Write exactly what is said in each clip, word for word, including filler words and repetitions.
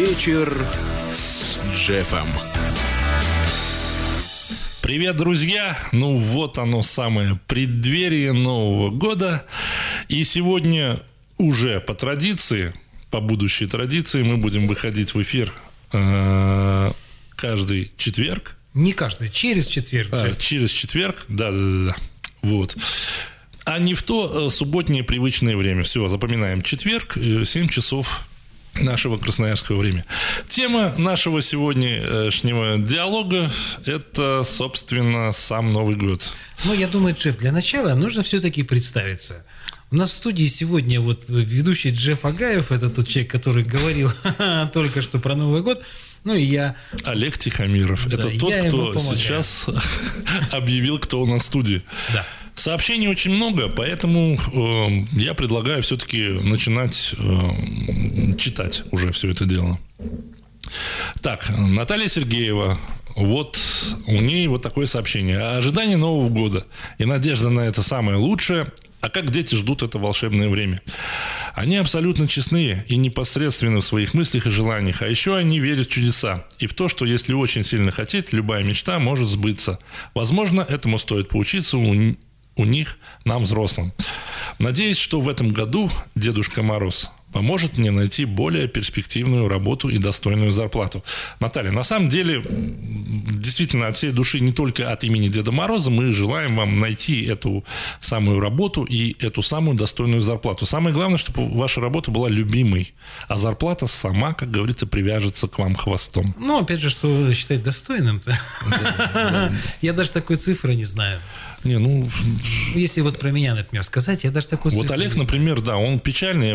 Вечер с Джеффом. Привет, друзья! Ну вот оно самое преддверие Нового года. И сегодня уже по традиции, по будущей традиции, мы будем выходить в эфир э, каждый четверг. Не каждый, через четверг. А, через четверг, да-да-да. Вот. А не в то субботнее привычное время. Все, запоминаем. Четверг, семь часов нашего красноярского времени. Тема нашего сегодняшнего диалога – это, собственно, сам Новый год. Ну, я думаю, Джефф, для начала нужно все-таки представиться. У нас в студии сегодня вот ведущий Джефф Агаев, это тот человек, который говорил только что про Новый год. Ну и я... Олег Тихомиров. Да, это тот, кто сейчас объявил, кто у нас в студии. Да. Сообщений очень много, поэтому э, я предлагаю все-таки начинать э, читать уже все это дело. Так, Наталья Сергеева. Вот у ней вот такое сообщение. Ожидание Нового года и надежда на это самое лучшее. А как дети ждут это волшебное время? Они абсолютно честные и непосредственны в своих мыслях и желаниях. А еще они верят в чудеса и в то, что если очень сильно хотеть, любая мечта может сбыться. Возможно, этому стоит поучиться у, у них, нам, взрослым. Надеюсь, что в этом году Дедушка Мороз поможет мне найти более перспективную работу и достойную зарплату. Наталья, на самом деле, действительно, от всей души, не только от имени Деда Мороза, мы желаем вам найти эту самую работу и эту самую достойную зарплату. Самое главное, чтобы ваша работа была любимой, а зарплата сама, как говорится, привяжется к вам хвостом. Ну, опять же, что считать достойным-то? Я даже такой цифры не знаю. Не, ну... Если вот про меня, например, сказать, я даже такой цифры Вот Олег, не например, знаю. да, он печальный,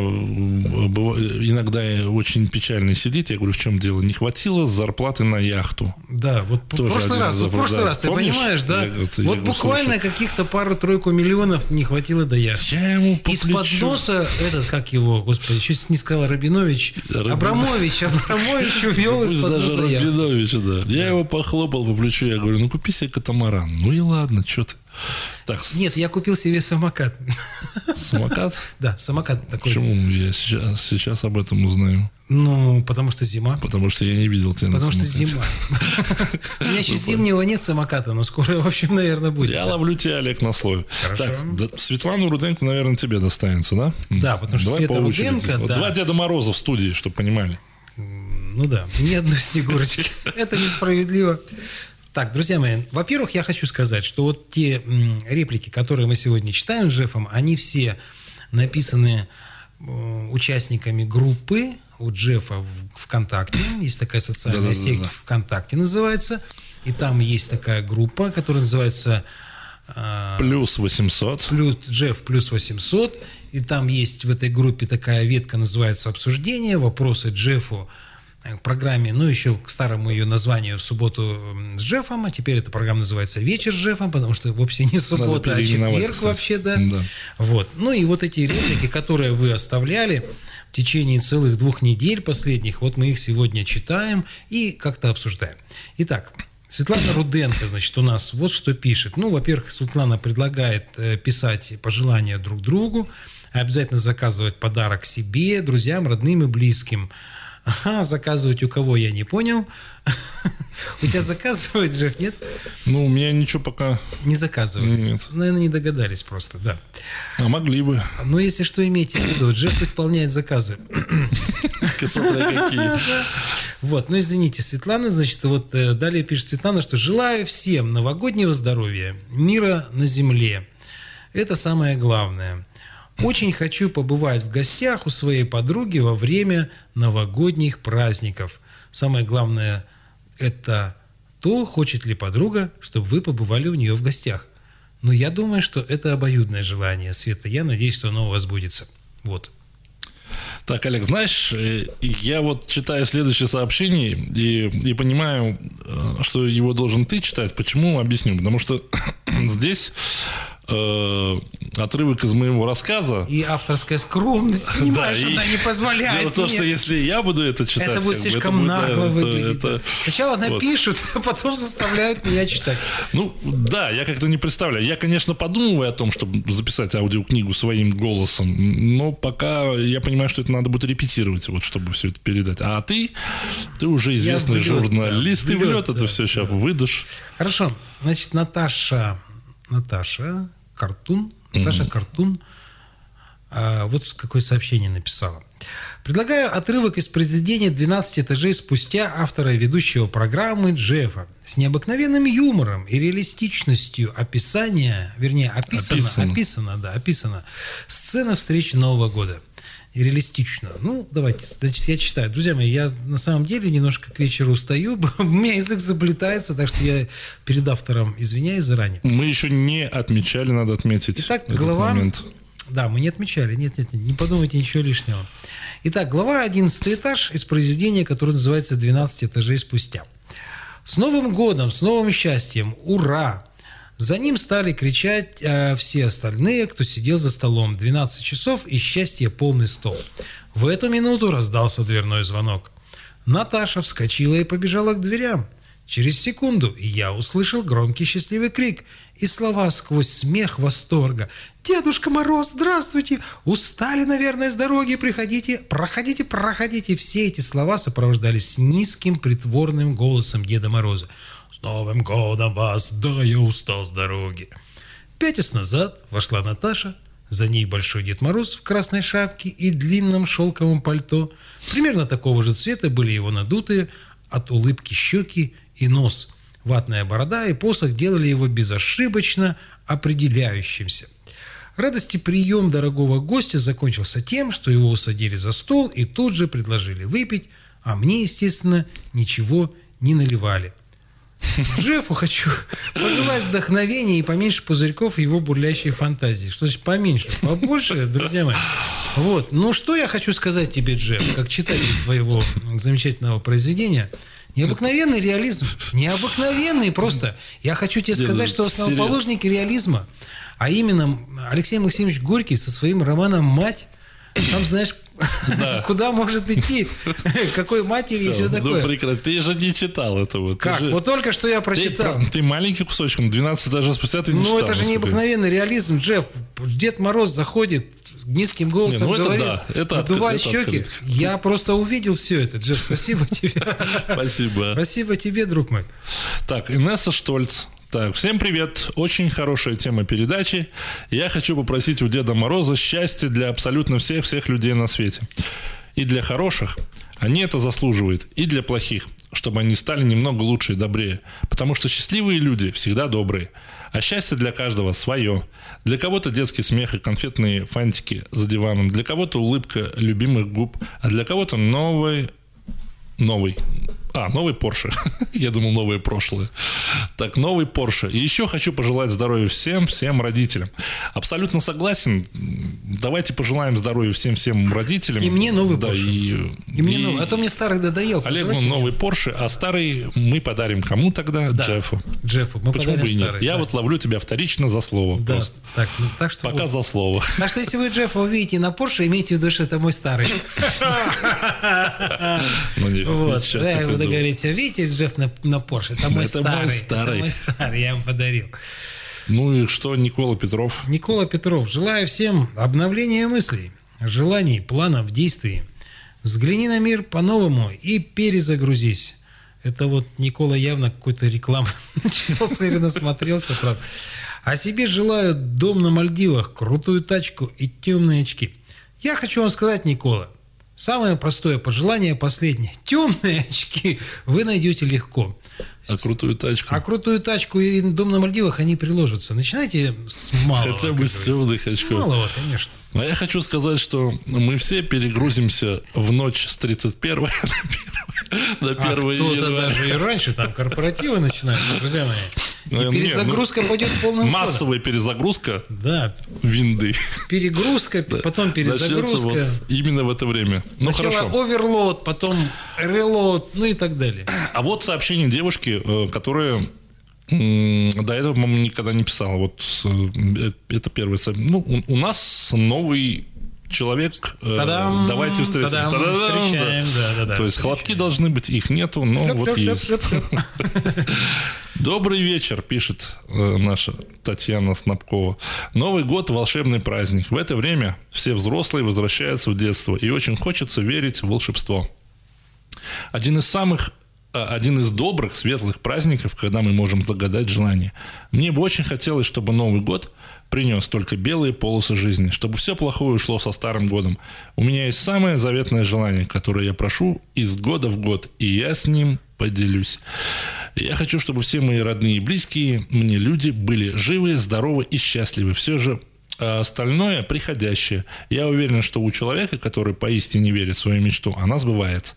иногда очень печальный сидит. Я говорю, в чем дело? Не хватило зарплаты на яхту. Да, вот в прошлый раз, вот в прошлый раз, ты понимаешь, да? Я, вот я буквально говорю, каких-то пару-тройку миллионов не хватило до яхты. Я ему по Из-под плечу. носа, этот, как его, господи, чуть не сказал Рабинович, Рабин... Абрамович, Абрамович увел из-под носа яхту. Рабинович, да. Я да. его похлопал по плечу, я говорю, ну купи себе катамаран. Ну и ладно, что ты. Так, Нет, я купил себе самокат. Самокат? Да, самокат такой. Почему я сейчас, сейчас об этом узнаю? Ну, потому что зима. Потому что я не видел тебя Потому на что зима. У меня еще зимнего нет самоката, но скоро, в общем, наверное, будет. Я ловлю тебя, Олег, на слове. Так, Светлану Руденко, наверное, тебе достанется, да? Да, потому что Света Руденко... Два Деда Мороза в студии, чтобы понимали. Ну да, ни одной Снегурочки. Это несправедливо. Так, друзья мои, во-первых, я хочу сказать, что вот те м, реплики, которые мы сегодня читаем с Джеффом, они все написаны э, участниками группы у Джеффа в ВКонтакте. Есть такая социальная Да-да-да-да. сеть ВКонтакте называется. И там есть такая группа, которая называется... Э, плюс восемьсот. Плюс, Джефф плюс восемьсот. И там есть в этой группе такая ветка, называется «Обсуждение». Вопросы Джеффу к программе, ну, еще к старому ее названию «В субботу с Джеффом», а теперь эта программа называется «Вечер с Джеффом», потому что вовсе не суббота, а четверг, кстати. Вообще, да. да. Вот. Ну, и вот эти реплики, которые вы оставляли в течение целых двух недель последних, вот мы их сегодня читаем и как-то обсуждаем. Итак, Светлана Руденко, значит, у нас вот что пишет. Ну, во-первых, Светлана предлагает писать пожелания друг другу, обязательно заказывать подарок себе, друзьям, родным и близким. Ага, заказывать у кого, я не понял. У тебя заказывают, Джефф, нет? Ну, у меня ничего пока... Не заказывают? Нет. Наверное, не догадались просто, да. А могли бы. Ну, если что, имейте в виду, Джефф исполняет заказы. Смотря какие. Вот, ну, извините, Светлана, значит, вот далее пишет Светлана, что желаю всем новогоднего здоровья, мира на земле. Это самое главное. Очень хочу побывать в гостях у своей подруги во время новогодних праздников. Самое главное – это то, хочет ли подруга, чтобы вы побывали у нее в гостях. Но я думаю, что это обоюдное желание, Света. Я надеюсь, что оно у вас сбудется. Вот. Так, Олег, знаешь, я вот читаю следующее сообщение и, и понимаю, что его должен ты читать. Почему? Объясню. Потому что здесь... отрывок из моего рассказа. И авторская скромность, понимаешь, Да, и она не позволяет. Дело в том, мне. что если я буду это читать... Это будет как бы, слишком это нагло будет, да, выглядеть. это- это- Сначала вот. напишут, а потом заставляют меня читать. Ну, да, я как-то не представляю. Я, конечно, подумываю о том, чтобы записать аудиокнигу своим голосом, но пока я понимаю, что это надо будет репетировать, вот, чтобы все это передать. А ты, ты уже известный в лёд, журналист, да, ты в в лёд, лед это да, все сейчас да. выдашь. Хорошо. Значит, Наташа, Наташа Картун, Наташа Мгм. Картун, а, вот какое сообщение написала. Предлагаю отрывок из произведения «двенадцать этажей спустя» автора и ведущего программы Джеффа с необыкновенным юмором и реалистичностью описания, вернее, описано, Описано. описано, да, описано сцена встречи Нового года. И реалистично. Ну, давайте, значит, я читаю. Друзья мои, я на самом деле немножко к вечеру устаю, у меня язык заплетается, так что я перед автором извиняюсь заранее. Мы еще не отмечали, надо отметить Итак, этот глава... момент. Да, мы не отмечали. Нет, нет, нет, не подумайте ничего лишнего. Итак, глава одиннадцатый этаж из произведения, которое называется «двенадцать этажей спустя». С Новым годом, с новым счастьем, ура! За ним стали кричать э, все остальные, кто сидел за столом. двенадцать часов и счастье полный стол. В эту минуту раздался дверной звонок. Наташа вскочила и побежала к дверям. Через секунду я услышал громкий счастливый крик и слова сквозь смех восторга. «Дедушка Мороз, здравствуйте! Устали, наверное, с дороги? Приходите, проходите, проходите!» Все эти слова сопровождались низким притворным голосом Деда Мороза. «С Новым годом вас! Да, я устал с дороги!» Пятясь назад вошла Наташа, за ней Большой Дед Мороз в красной шапке и длинном шелковом пальто. Примерно такого же цвета были его надутые от улыбки щеки и нос. Ватная борода и посох делали его безошибочно определяющимся. Радости прием дорогого гостя закончился тем, что его усадили за стол и тут же предложили выпить, а мне, естественно, ничего не наливали. Джеффу хочу пожелать вдохновения и поменьше пузырьков его бурлящей фантазии. Что значит поменьше? Побольше, друзья мои. Вот. Ну, что я хочу сказать тебе, Джефф, как читатель твоего замечательного произведения. Необыкновенный реализм. Необыкновенный просто. Я хочу тебе сказать, что основоположники реализма, а именно Алексей Максимович Горький со своим романом «Мать», сам знаешь, да. Куда может идти, какой матери все, и все такое. Ну, прекрасно. Ты же не читал этого. Как? Же... Вот только что я прочитал. Ты, ты маленький кусочек, двенадцать этажей спустя ты не ну, читал. Ну, это же необыкновенный реализм, Джефф. Дед Мороз заходит, низким голосом не, ну говорит, да. это надувает это щеки. Открыт. Я просто увидел все это, Джефф. Спасибо тебе. Спасибо. Спасибо тебе, друг мой. Так, Инесса Штольц. Так, всем привет. Очень хорошая тема передачи. Я хочу попросить у Деда Мороза счастья для абсолютно всех-всех людей на свете. И для хороших они это заслуживают, и для плохих, чтобы они стали немного лучше и добрее. Потому что счастливые люди всегда добрые. А счастье для каждого свое. Для кого-то детский смех и конфетные фантики за диваном. Для кого-то улыбка любимых губ. А для кого-то новый... Новый... А, новый Порше. Я думал, новое прошлое. Так, новый Порше. И еще хочу пожелать здоровья всем, всем родителям. Абсолютно согласен. Давайте пожелаем здоровья всем-всем родителям. И мне новый да, Порше. И, и мне и... новый. А то мне старый надоел. Олегу новый Порше, а старый мы подарим кому тогда? Да, Джеффу. Джеффу. Мы Почему бы и нет? Старый, Я да. вот ловлю тебя вторично за слово. Да. Так, ну, так что Пока вот. за слово. А что если вы Джеффа увидите на Порше, имейте в виду, что это мой старый. Вот. Да, вы договоритесь, видите, Джефф на, на Порше, это мой это старый. Мой старый. Это мой старый, я вам подарил. Ну и что, Никола Петров? Никола Петров. Желаю всем обновления мыслей, желаний, планов, действий. Взгляни на мир по-новому и перезагрузись. Это вот Никола явно какой-то рекламу начинался или насмотрелся, правда. А себе желаю дом на Мальдивах, крутую тачку и темные очки. Я хочу вам сказать, Никола, самое простое пожелание, последнее. Темные очки вы найдете легко. А крутую тачку? А крутую тачку и дом на Мальдивах, они приложатся. Начинайте с малого. Хотя бы с темных очков. С малого, конечно. А я хочу сказать, что мы все перегрузимся в ночь с тридцать первого на первое января. А кто-то даже и раньше, там корпоративы начинаются, друзья мои. И перезагрузка ну, пойдет полным массовая ходом. перезагрузка да. винды. Перегрузка, потом перезагрузка. Вот именно в это время. Ну, сначала хорошо. оверлоад, потом релоад, ну и так далее. А вот сообщение девушки, которая До этого, по-моему, никогда не писал. Вот это первое. Ну, у, у нас новый человек. Та-дам! Давайте встретим. Та-дам! Та-дам! Встречаем. Да, да, да, То есть встречаем. хлопки должны быть, их нету, но Шлеп, вот шлеп, есть. шлеп, шлеп, шлеп. Добрый вечер, пишет э, наша Татьяна Снопкова. Новый год – волшебный праздник. В это время все взрослые возвращаются в детство, и очень хочется верить в волшебство. Один из самых, э, один из добрых, светлых праздников, когда мы можем загадать желание. Мне бы очень хотелось, чтобы Новый год принес только белые полосы жизни, чтобы все плохое ушло со старым годом. У меня есть самое заветное желание, которое я прошу из года в год, и я с ним поделюсь. Я хочу, чтобы все мои родные и близкие мне люди были живы, здоровы и счастливы. Все же остальное приходящее. Я уверен, что у человека, который поистине верит в свою мечту, она сбывается.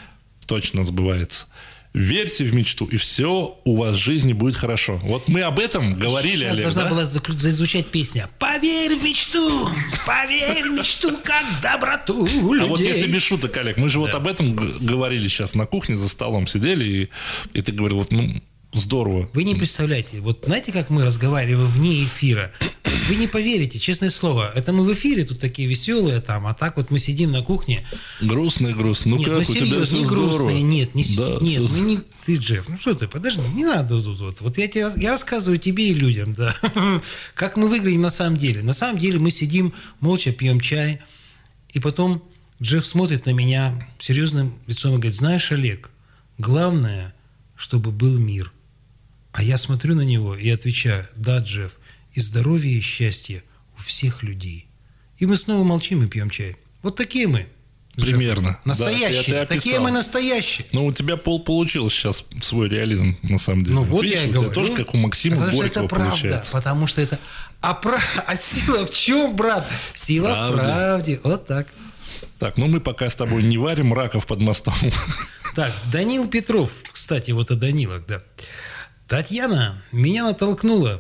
Точно сбывается. Верьте в мечту, и все у вас в жизни будет хорошо. Вот мы об этом говорили, Сейчас Олег, должна да? была заклю- зазвучать песня «Поверь в мечту, поверь в мечту, как в доброту людей». А вот если без шуток, Олег, мы же вот об этом г- говорили сейчас на кухне, за столом сидели, и, и ты говорил, вот, ну, здорово. Вы не представляете, вот знаете, как мы разговариваем вне эфира? Вы не поверите, честное слово. Это мы в эфире тут такие веселые там, а так вот мы сидим на кухне. Грустный груст. Ну Нет, как, ну у тебя серьезно, все не здорово. грустные, нет, не, с- Да, нет, всё мы не, ты, Джефф, ну что ты, подожди, не надо тут вот. Вот я тебе, рас- я рассказываю тебе и людям, да, как мы выглядим на самом деле. На самом деле мы сидим, молча пьем чай, и потом Джефф смотрит на меня серьезным лицом и говорит: знаешь, Олег, главное, чтобы был мир. А я смотрю на него и отвечаю: да, Джефф, и здоровье, и счастье у всех людей. И мы снова молчим и пьем чай. Вот такие мы. Джефф. Примерно. Настоящие. Да, я- я такие описал. мы настоящие. Ну, у тебя пол получилось сейчас свой реализм, на самом деле. Ну вот видишь, я и у тебя говорю. тоже, как у Максима потому Горького, что это правда. получается. Потому что это... А, про... а сила в чем, брат? Сила Правда. в правде. Вот так. Так, ну мы пока с тобой не варим раков под мостом. Так, Данил Петров. Кстати, вот о Данилах, да. Татьяна меня натолкнула.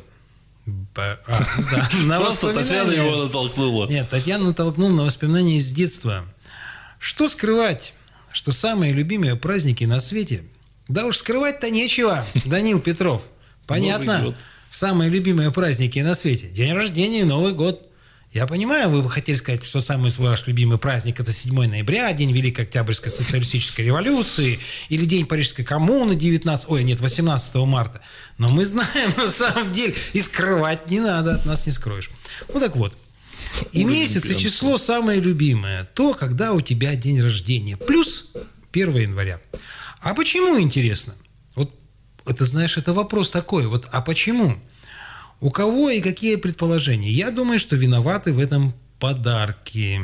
Б- а, да, на Просто Татьяна воспоминания. его натолкнула. Нет, Татьяна натолкнула на воспоминания из детства. Что скрывать, что самые любимые праздники на свете? Да уж скрывать-то нечего, Данил Петров. Новый Понятно? год. Самые любимые праздники на свете. День рождения и Новый год. Я понимаю, вы бы хотели сказать, что самый ваш любимый праздник – это седьмое ноября, день Великой Октябрьской социалистической революции, или день Парижской коммуны девятнадцатого, ой, нет, восемнадцатого марта. Но мы знаем, на самом деле, и скрывать не надо, от нас не скроешь. Ну так вот. И Уровень месяц, и пьянства. число самое любимое. То, когда у тебя день рождения. Плюс первого января. А почему, интересно? Вот это, знаешь, это вопрос такой. Вот, а почему? У кого и какие предположения? Я думаю, что виноваты в этом подарки.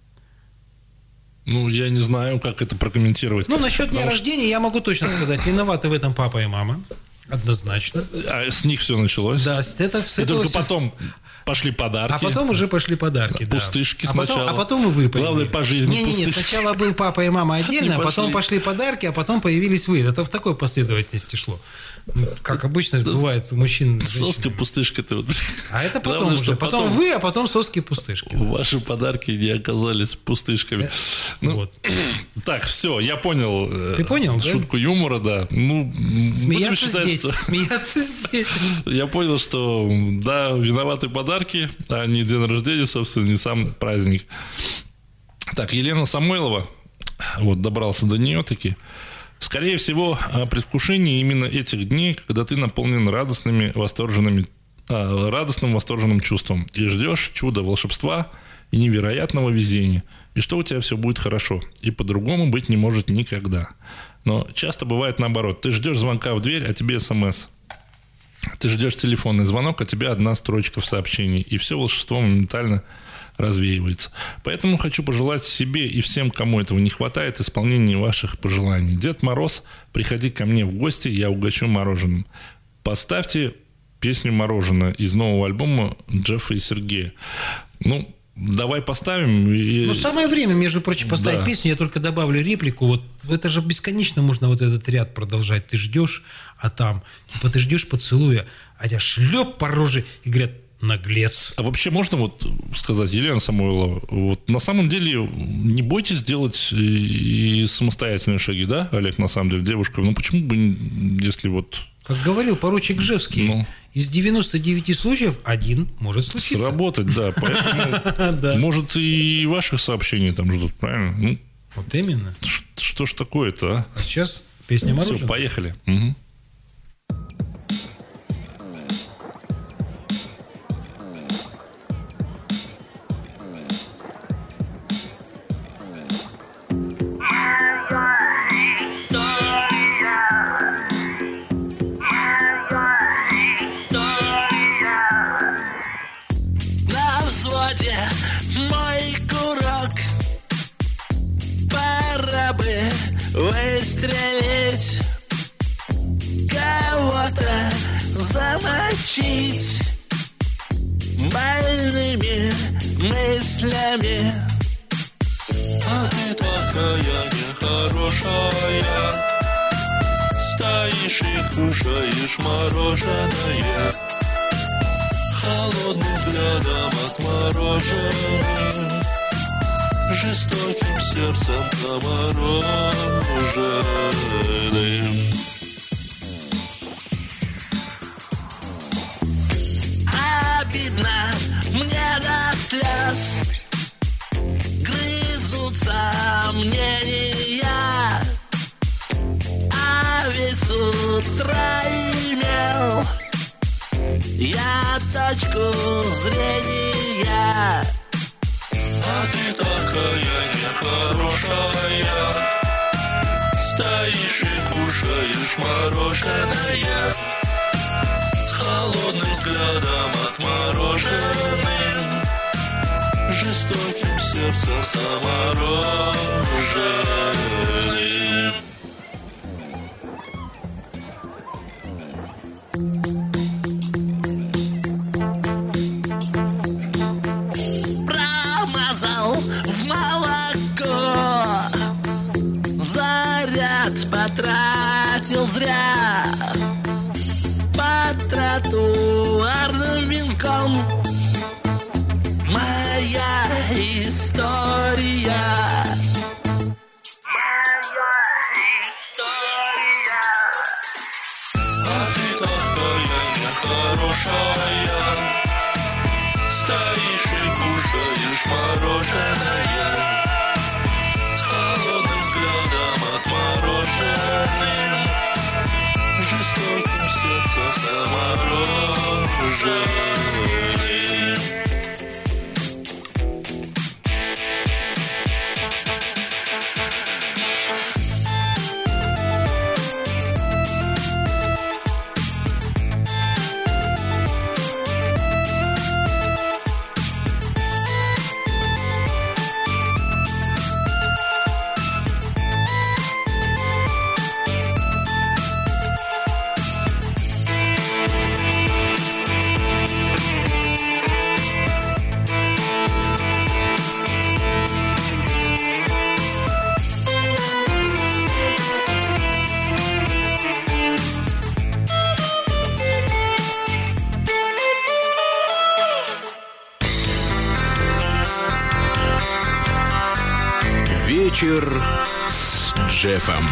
Ну, я не знаю, как это прокомментировать. Ну, насчет дня Потому что- рождения я могу точно сказать. Виноваты в этом папа и мама. Однозначно. А с них все началось. Да, с- это, с И этого только всё- потом пошли подарки. А потом уже пошли подарки, да. Пустышки а потом, сначала. А потом и вы появились. Главное, по жизни Не-не-не, пустышки. сначала был папа и мама отдельно, Не а потом пошли. пошли подарки, а потом появились вы. Это в такой последовательности шло. Ну, как обычно бывает у мужчин. и женщин. Соска, пустышка ты вот. А это потом Главное, уже. что Потом вы, а потом соски-пустышки. Ваши подарки не оказались пустышками. Ну, Вот. Так, все, я понял. э, Ты понял, да? Шутку юмора, да. Ну, будем Смеяться считать, здесь. что- Смеяться здесь. Я понял, что да, виноваты подарки, а не день рождения, собственно, не сам праздник. Так, Елена Самойлова, вот добрался до нее таки. Скорее всего, о предвкушении именно этих дней, когда ты наполнен радостными, восторженными, а, радостным, восторженным чувством. И ждешь чуда, волшебства и невероятного везения. И что у тебя все будет хорошо. И по-другому быть не может никогда. Но часто бывает наоборот. Ты ждешь звонка в дверь, а тебе смс. Ты ждешь телефонный звонок, а тебе одна строчка в сообщении. И все волшебство моментально развеивается. Поэтому хочу пожелать себе и всем, кому этого не хватает, исполнения ваших пожеланий. Дед Мороз, приходи ко мне в гости, я угощу мороженым. Поставьте песню «Мороженое» из нового альбома Джеффа и Сергея. Ну, давай поставим. И... Ну, самое время, между прочим, поставить Да. песню. Я только добавлю реплику. Вот это же бесконечно можно вот этот ряд продолжать. Ты ждешь, а там, типа, ты ждешь поцелуя, а тебя шлеп по роже и говорят: наглец. А вообще можно вот сказать, Елена Самойлова, вот на самом деле не бойтесь делать и, и самостоятельные шаги, да, Олег, на самом деле, девушка, ну почему бы, если вот Как говорил поручик Ижевский, Ну. из девяноста девяти случаев один может случиться. Сработать, да. Поэтому, Да. может, и ваших сообщений там ждут, правильно? Ну, Вот именно. ш- что ж такое-то, а? А сейчас песня Все, «Мороженое». поехали. Мгм. На взводе мой курок, пора бы выстрелить, кого-то замочить больными мыслями. А ты такая нехорошая, стоишь и кушаешь мороженое, холодным взглядом отмороженным, жестоким сердцем замороженным. Обидно мне до слез, грызутся мнения, а ведь с утра имел я точку зрения. А ты такая нехорошая, стоишь и кушаешь мороженое, холодным взглядом отмороженным, жестоким сердцем замороженным. Промазал в молоко, заряд потратил зря, по тротуарным венком моя история. Моя история. А ты такая нехорошая, стоишь и кушаешь мороженое, холодным взглядом отмороженным, жестоким сердцем замороженным. Вечер с Джеффом.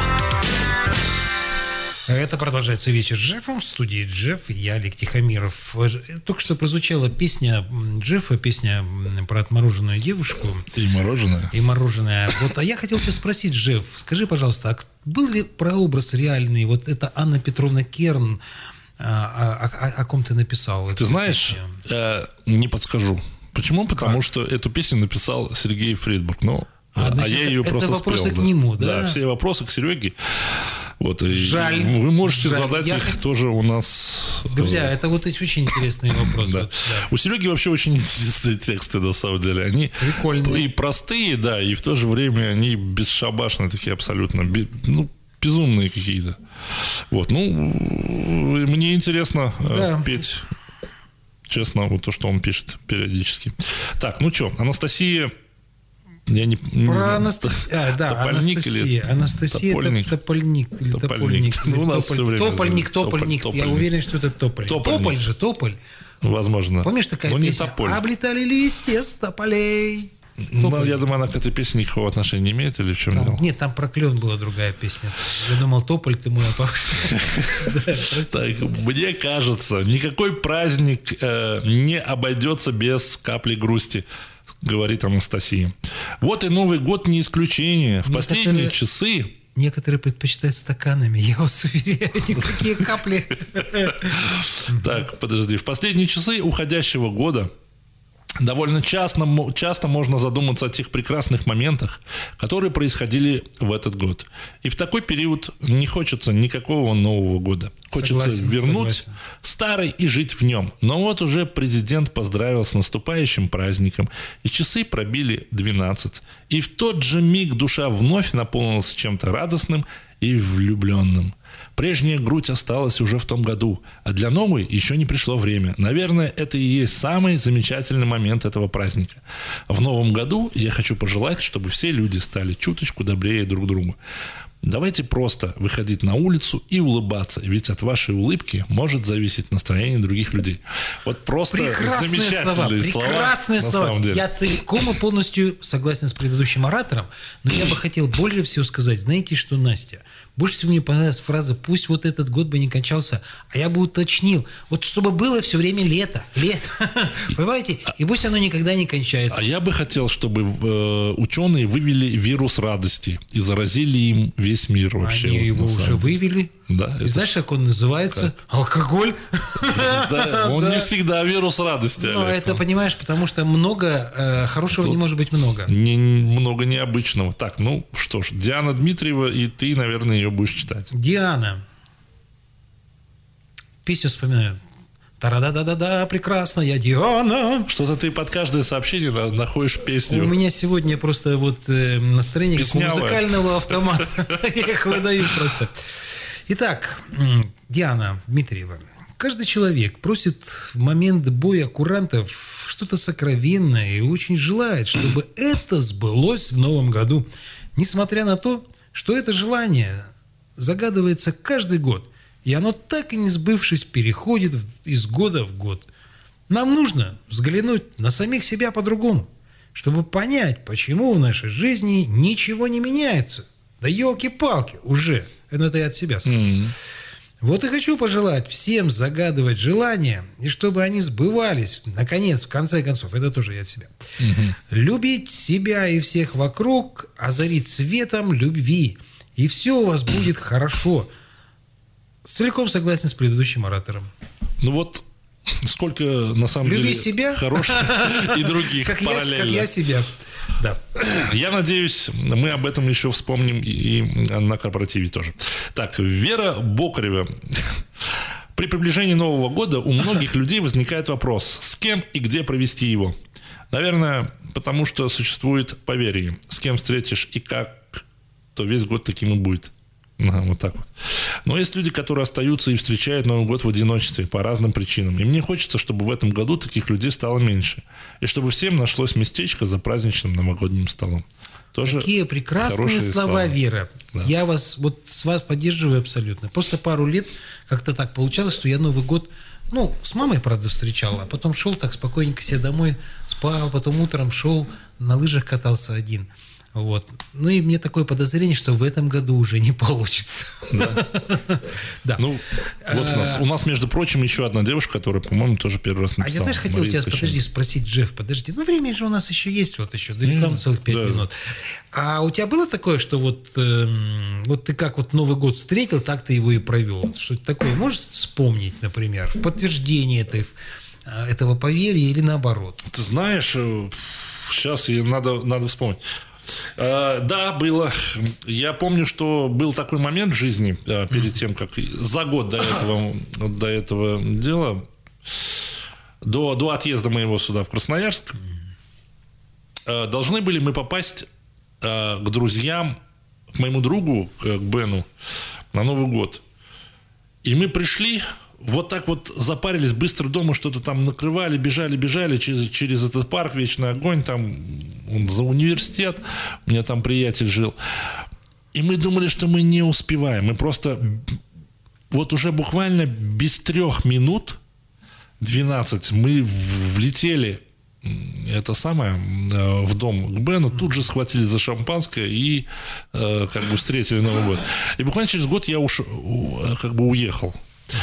Это продолжается вечер с Джеффом. В студии Джефф, я Олег Тихомиров. Только что прозвучала песня Джеффа, песня про отмороженную девушку. И мороженое. И мороженое. Вот, а я хотел тебя спросить, Джефф, скажи, пожалуйста, а был ли прообраз реальный? Вот это Анна Петровна Керн, о, о, о ком ты написал? Ты знаешь, э, не подскажу. Почему? Потому Как? что эту песню написал Сергей Фридбург. Ну, А, а значит, я ее это просто вопросы спел. к нему, да? Да, все вопросы к Сереге. Вот, и Жаль. Вы можете Жаль. задать Я их хот- тоже у нас. Друзья, это вот эти очень интересные вопросы. Да. Вот, да. У Сереги вообще очень интересные тексты, на самом деле. Они Прикольные. и простые, да, и в то же время они бесшабашные такие абсолютно. Бе- Ну, безумные какие-то. Вот, ну, мне интересно э, Да. петь, честно, вот то, что он пишет периодически. Так, ну что, Анастасия... Я не, не Про знаю, Анастасию. А, да, Топольник Анастасия. или Анастасия Топольник? это Топольник. Или Топольник. Топольник. или Ну, у нас Тополь. всё время Топольник, Тополь, Топольник. Я Топольник. уверен, что это Тополь. Топольник. Тополь же, Тополь. Возможно. Помнишь такая Но не песня? тополь. Облетали листья с тополей. Ну, я думаю, она к этой песне никакого отношения не имеет, или в чем Там, дело? нет, там про клен была другая песня. Я думал, тополь ты мой. Так, мне кажется, никакой праздник э, не обойдется без капли грусти, говорит Анастасия. Вот и Новый год не исключение. В Некоторые- последние часы... Некоторые предпочитают стаканами, я вас уверяю, никакие капли. Так, подожди. В последние часы уходящего года довольно часто, мо- часто можно задуматься о тех прекрасных моментах, которые происходили в этот год. И в такой период не хочется никакого Нового года. Хочется Согласен, вернуть согласен. старый и жить в нем. Но вот уже президент поздравил с наступающим праздником, и часы пробили двенадцать. И в тот же миг душа вновь наполнилась чем-то радостным и влюбленным. Прежняя грудь осталась уже в том году, а для новой еще не пришло время. Наверное, это и есть самый замечательный момент этого праздника. В новом году я хочу пожелать, чтобы все люди стали чуточку добрее друг другу. Давайте просто выходить на улицу и улыбаться, ведь от вашей улыбки может зависеть настроение других людей. Вот просто Прекрасные замечательные слова, слова, прекрасные на слова. самом деле. Я целиком и полностью согласен с предыдущим оратором, но я бы хотел более всего сказать, знаете что, Настя? Больше всего мне понравилась фраза «пусть вот этот год бы не кончался», а я бы уточнил, вот чтобы было все время лето, лето, понимаете? И пусть оно никогда не кончается. А я бы хотел, чтобы э, ученые вывели вирус радости и заразили им весь мир вообще. Они вот, его на уже самом деле. вывели. Да, И это- знаешь, как он называется? Алкоголь. Да, он Да. не всегда вирус радости. Ну, Олег. это, понимаешь, потому что много, э, хорошего Тут- не может быть много. Не, много необычного. Так, ну что ж, Диана Дмитриева, и ты, наверное, ее будешь читать. Диана. Песню вспоминаю. Та-да-да-да-да, прекрасная Диана. Что-то ты под каждое сообщение на- находишь песню. У меня сегодня просто вот э, настроение как у Песнявое. музыкального автомата. Я их выдаю просто. Итак, м, Диана Дмитриева. Каждый человек просит в момент боя курантов что-то сокровенное и очень желает, чтобы это сбылось в новом году. Несмотря на то, что это желание загадывается каждый год, и оно так и не сбывшись переходит в- из года в год. Нам нужно взглянуть на самих себя по-другому, чтобы понять, почему в нашей жизни ничего не меняется. Да елки-палки уже. Ну, это я от себя сказал. М. Вот и хочу пожелать всем загадывать желания, и чтобы они сбывались, наконец, в конце концов, это тоже я от себя. Любить себя и всех вокруг, озарить светом любви, и все у вас будет хорошо. Целиком согласен с предыдущим оратором. Ну вот сколько на самом Люби деле себя. хороших и других Как я, параллельно. как я себя. Да. Я надеюсь, мы об этом еще вспомним и на корпоративе тоже. Так, Вера Бокарева. При приближении Нового года у многих людей возникает вопрос, с кем и где провести его. Наверное, потому что существует поверье. С кем встретишь и как, то весь год таким и будет. Ага, вот так вот. Но есть люди, которые остаются и встречают Новый год в одиночестве по разным причинам. И мне хочется, чтобы в этом году таких людей стало меньше. И чтобы всем нашлось местечко за праздничным новогодним столом. Тоже Какие прекрасные хорошие слова, Вера. Да. Я вас вот с вас поддерживаю абсолютно. Просто пару лет как-то так получалось, что я Новый год, ну, с мамой, правда, встречал, а потом шел так спокойненько себе домой, спал, потом утром шел, на лыжах катался один. Вот. Ну и мне такое подозрение, что в этом году уже не получится. Да. Да. Ну, вот у нас, у нас, между прочим, еще одна девушка, которая, по-моему, тоже первый раз А написала. я, знаешь, хотел Мария тебя, Ткаченко. подожди, спросить, Джефф, подожди. Ну, время же у нас еще есть, вот еще, да, там целых пять да. минут. А у тебя было такое, что вот, эм, вот ты как вот Новый год встретил, так ты его и провел? Что-то такое можешь вспомнить, например, в подтверждение этой, этого поверья или наоборот? Ты знаешь, сейчас надо, надо вспомнить. Да, было. Я помню, что был такой момент в жизни перед тем, как за год до этого, до этого дела, до, до отъезда моего сюда в Красноярск, должны были мы попасть к друзьям, к моему другу, к Бену, на Новый год. И мы пришли, вот так вот запарились быстро дома, что-то там накрывали, бежали, бежали через, через этот парк «Вечный огонь», там он за университет, у меня там приятель жил. И мы думали, что мы не успеваем. Мы просто вот уже буквально без трех минут, двенадцать, мы влетели это самое, в дом к Бену, тут же схватили за шампанское и как бы встретили Новый год. И буквально через год я уж как бы уехал.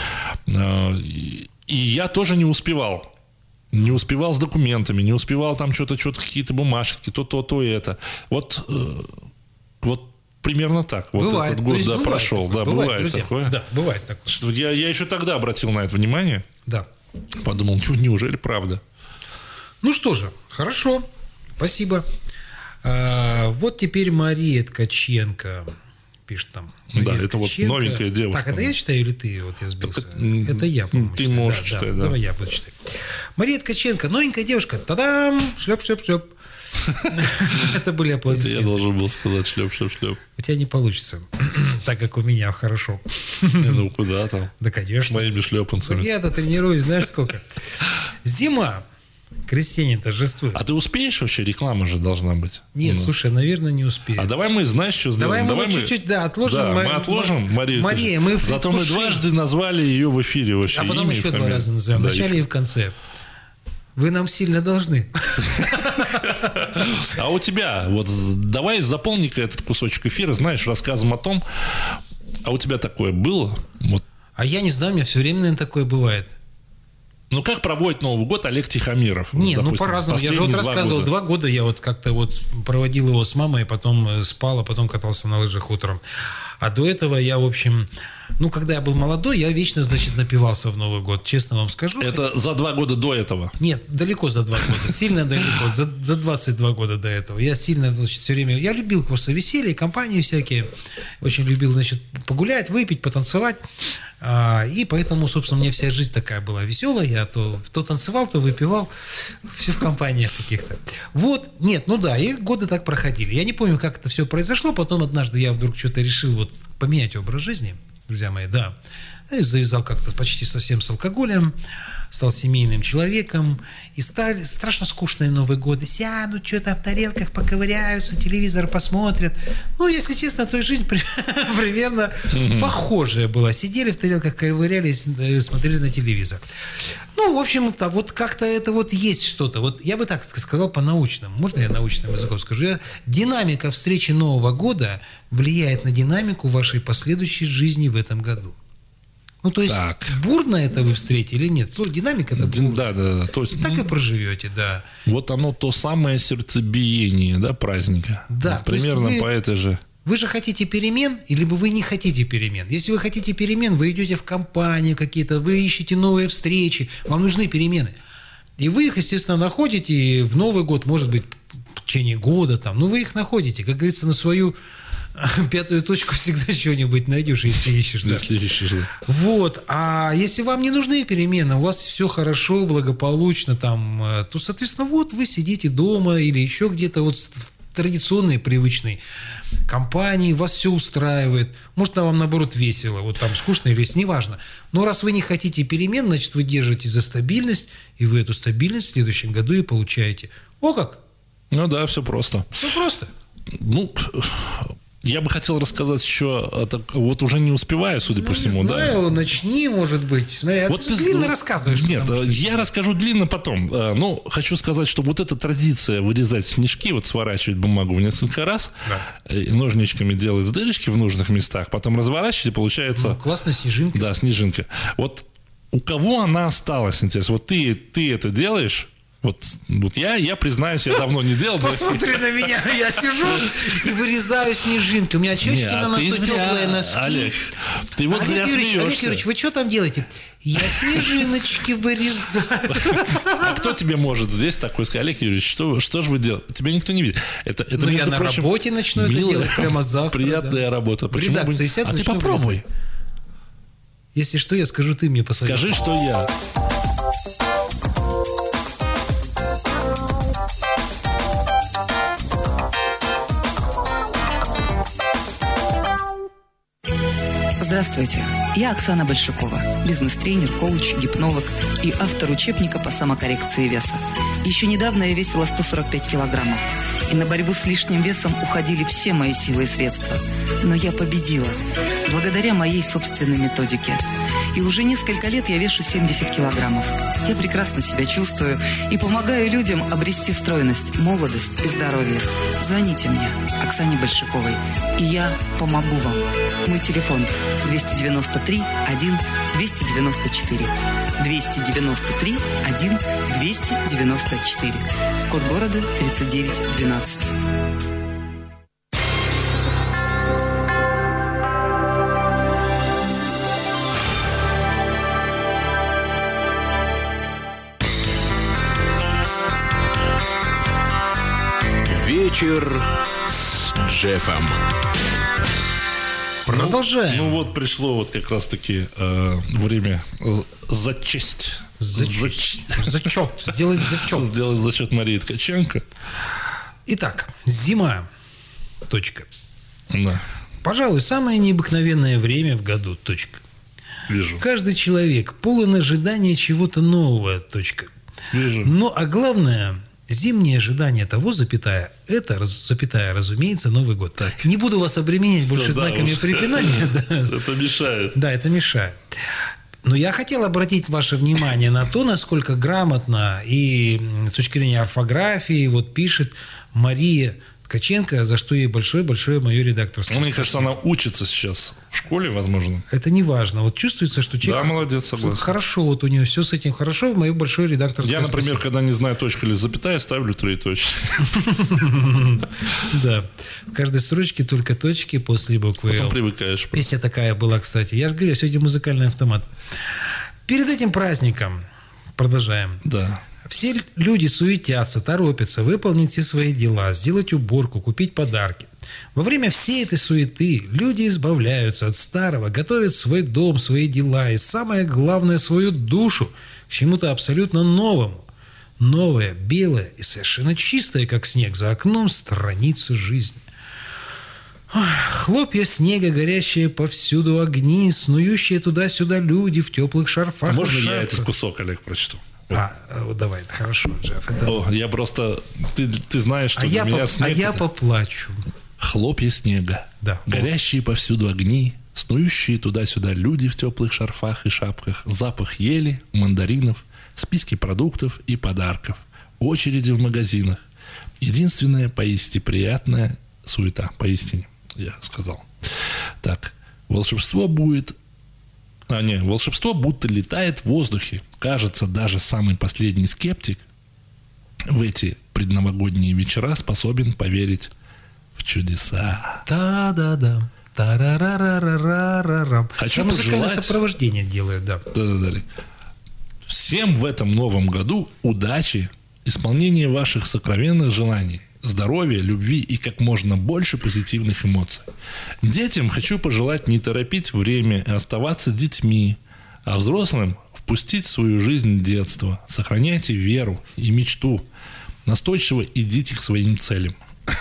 И я тоже не успевал. Не успевал с документами, не успевал там что-то, что-то, какие-то бумажки, то, то, то и это. Вот, вот примерно так. Вот бывает, этот год, да, прошел. Такое, да, бывает, бывает друзья, такое. Да, бывает такое. Что я, я еще тогда обратил на это внимание. Да. Подумал, неужели правда? Ну что же, хорошо. Спасибо. А, вот теперь Мария Ткаченко пишет там. Да, Мария это вот Ткаченко. новенькая девушка. Так, это я читаю или ты? Вот я сбился. Так, это я, по-моему, ты читаю. можешь да, читать, да. да. Давай я буду читать. Мария Ткаченко, новенькая девушка. Та-дам! Шлеп-шлеп-шлеп. Это были Я аплодисменты. должен был сказать шлеп-шлеп-шлеп. У тебя не получится, так как у меня хорошо. Ну, куда там? Да, С конечно. моими шлепанцами. Так я-то тренируюсь, знаешь сколько. Зима. Крестьяне торжествуют. А ты успеешь вообще? Реклама же должна быть. Нет, Ну. слушай, наверное, не успею. А давай мы, знаешь, что сделаем? Давай мы вот чуть-чуть, да, отложим. Да, Ма- мы отложим Ма- Марию. Мария, мы в Зато мы предвкушении. дважды назвали ее в эфире вообще. А потом имя и еще два фамилию. раза назовем. В Да, начале еще. и в конце. Вы нам сильно должны. А у тебя, вот давай заполни-ка этот кусочек эфира, знаешь, рассказом о том, а у тебя такое было? Вот. А я не знаю, у меня все время, наверное, такое бывает. Ну, как проводит Новый год Олег Тихомиров? Не, Вот, ну допустим, по-разному. Я же вот последние два рассказывал, года. два года я вот как-то вот проводил его с мамой, потом э, спал, а потом катался на лыжах утром. А до этого я, в общем, ну, когда я был молодой, я вечно, значит, напивался в Новый год, честно вам скажу. Это за два года до этого. Нет, далеко за два года, сильно далеко, за, за двадцать два года до этого. Я сильно, значит, все время, я любил просто веселье, компании всякие, очень любил, значит, погулять, выпить, потанцевать. А, и поэтому, собственно, у меня вся жизнь такая была веселая. Я то, то танцевал, то выпивал, все в компаниях каких-то. Вот, нет, ну да, и годы так проходили. Я не помню, как это все произошло, потом однажды я вдруг что-то решил вот поменять образ жизни, друзья мои, да. И завязал как-то почти совсем с алкоголем, стал семейным человеком, и стали страшно скучные Новые годы. Сядут, что-то в тарелках поковыряются, телевизор посмотрят. Ну, если честно, то и жизнь при- примерно похожая была. Сидели в тарелках, ковырялись, э, смотрели на телевизор. Ну, в общем-то, вот как-то это вот есть что-то. Вот я бы так сказал по-научному. Можно я научным языком скажу? Я- Динамика встречи Нового года влияет на динамику вашей последующей жизни в этом году. Ну, то есть, Так. бурно это вы встретили или нет? Слово динамика это бурно. Да, да, да. То есть, И так и проживете, да. вот оно то самое сердцебиение, да, праздника. Да, Вот то есть примерно вы- по этой же. Вы же хотите перемен, или бы вы не хотите перемен? Если вы хотите перемен, вы идете в компанию какие-то, вы ищете новые встречи, вам нужны перемены. И вы их, естественно, находите и в Новый год, может быть, в течение года, там, но вы их находите. Как говорится, на свою пятую точку всегда что-нибудь найдешь, если ищешь. Да. Если ищешь, да. Вот, а если вам не нужны перемены, у вас все хорошо, благополучно, там, э, то, соответственно, вот вы сидите дома или еще где-то вот в традиционной, привычной компании, вас все устраивает. Может, вам, наоборот, весело, вот там скучно или есть, неважно. Но раз вы не хотите перемен, значит, вы держитесь за стабильность, и вы эту стабильность в следующем году и получаете. О как! Ну да, все просто. Все просто. Ну, я бы хотел рассказать еще, а так, вот уже не успеваю, судя по Ну, всему, не да. знаю, начни, может быть. Смотри, а Вот ты ты- длинно рассказываешь. Нет, потому что- я расскажу длинно потом. А, Ну, хочу сказать, что вот эта традиция вырезать снежки, вот сворачивать бумагу в несколько раз, и ножничками делать дырочки в нужных местах, потом разворачивать, и получается, Ну, классно, снежинка. да, снежинка. Вот у кого она осталась, интересно? Вот ты, ты это делаешь? Вот, вот я, я признаюсь, я давно не делал. но- Посмотри на меня, я сижу и вырезаю снежинки. У меня очечки Не, а на ты носу, зря, теплые носки. Олег, ты вот Олег зря Юрьевич, Олег смеешься. Юрьевич, вы что там делаете? Я снежиночки вырезаю. А кто тебе может здесь такой сказать, Олег Юрьевич, что, что же вы делаете? Тебя никто не видит. Это, это Ну, я между на прочим, работе начну это милая, делать прямо завтра, Приятная да. работа. В Почему бы редакции не- сяду, А ты начну попробуй. вырезать. Если что, я скажу, ты мне посоветуй. Скажи, что я. Здравствуйте, я Оксана Большакова, бизнес-тренер, коуч, гипнолог и автор учебника по самокоррекции веса. Еще недавно я весила сто сорок пять килограммов, и на борьбу с лишним весом уходили все мои силы и средства. Но я победила, благодаря моей собственной методике. И уже несколько лет я вешу семьдесят килограммов. Я прекрасно себя чувствую и помогаю людям обрести стройность, молодость и здоровье. Звоните мне, Оксане Большаковой, и я помогу вам. Мой телефон двести девяносто три один двести девяносто четыре. двести девяносто три один двести девяносто четыре. Код города тридцать девять двенадцать. Вечер с Джеффом. Продолжаем. Ну вот пришло вот как раз-таки э, время э, зачесть. Зачет. Зачет. Сделать зачет. Сделать зачет Марии Ткаченко. Итак, зима. Точка. Да, Пожалуй, самое необыкновенное время в году. Точка. вижу. Каждый человек полон ожидания чего-то нового. Точка. Вижу. Ну, а главное, зимнее ожидание того, запятая, это, раз- запятая, разумеется, Новый год. Так. Не буду вас обременять Всё, больше да, знаками уж. препинания. Да. Это мешает. Да, это мешает. Но я хотел обратить ваше внимание на то, насколько грамотно и м, с точки зрения орфографии вот пишет Мария Ткаченко, за что ей большое-большое мое редакторское. Мне кажется, она учится сейчас в школе, возможно. Это не важно. Вот чувствуется, что человек... Да, молодец, согласен. Хорошо, вот у нее все с этим хорошо, мое большое редакторское Я, например, спасибо. когда не знаю точка или запятая, ставлю троеточие. Да. В каждой строчке только точки после буквы Потом «Л». привыкаешь. Песня такая была, кстати. Я же говорю, сегодня музыкальный автомат. Перед этим праздником, продолжаем, Да. все люди суетятся, торопятся выполнить все свои дела, сделать уборку, купить подарки. Во время всей этой суеты люди избавляются от старого, готовят свой дом, свои дела и, самое главное, свою душу к чему-то абсолютно новому. Новое, белое и совершенно чистое, как снег за окном, страница жизни. Ах, хлопья снега, горящие повсюду огни, снующие туда-сюда люди в теплых шарфах. А и можно я шапках. этот кусок, Олег, прочту? А, вот давай, это хорошо, Джефф. Это... О, я просто... Ты, ты знаешь, что а, для я меня по- снег а я это поплачу. хлопья снега, Да. горящие повсюду огни, снующие туда-сюда люди в теплых шарфах и шапках, запах ели, мандаринов, списки продуктов и подарков, очереди в магазинах. Единственная поистине приятная суета, поистине, я сказал. Так, волшебство будет... А, не, волшебство будто летает в воздухе. Кажется, даже самый последний скептик в эти предновогодние вечера способен поверить в чудеса. Та-да-да. Та-ра-ра-ра-ра-ра-рам. Хочу Там музыкальное пожелать- сопровождение делают, да. Да-да-да. Всем в этом новом году удачи, исполнения ваших сокровенных желаний, здоровья, любви и как можно больше позитивных эмоций. Детям хочу пожелать не торопить время и оставаться детьми, а взрослым впустить в свою жизнь детство. Сохраняйте веру и мечту. Настойчиво идите к своим целям.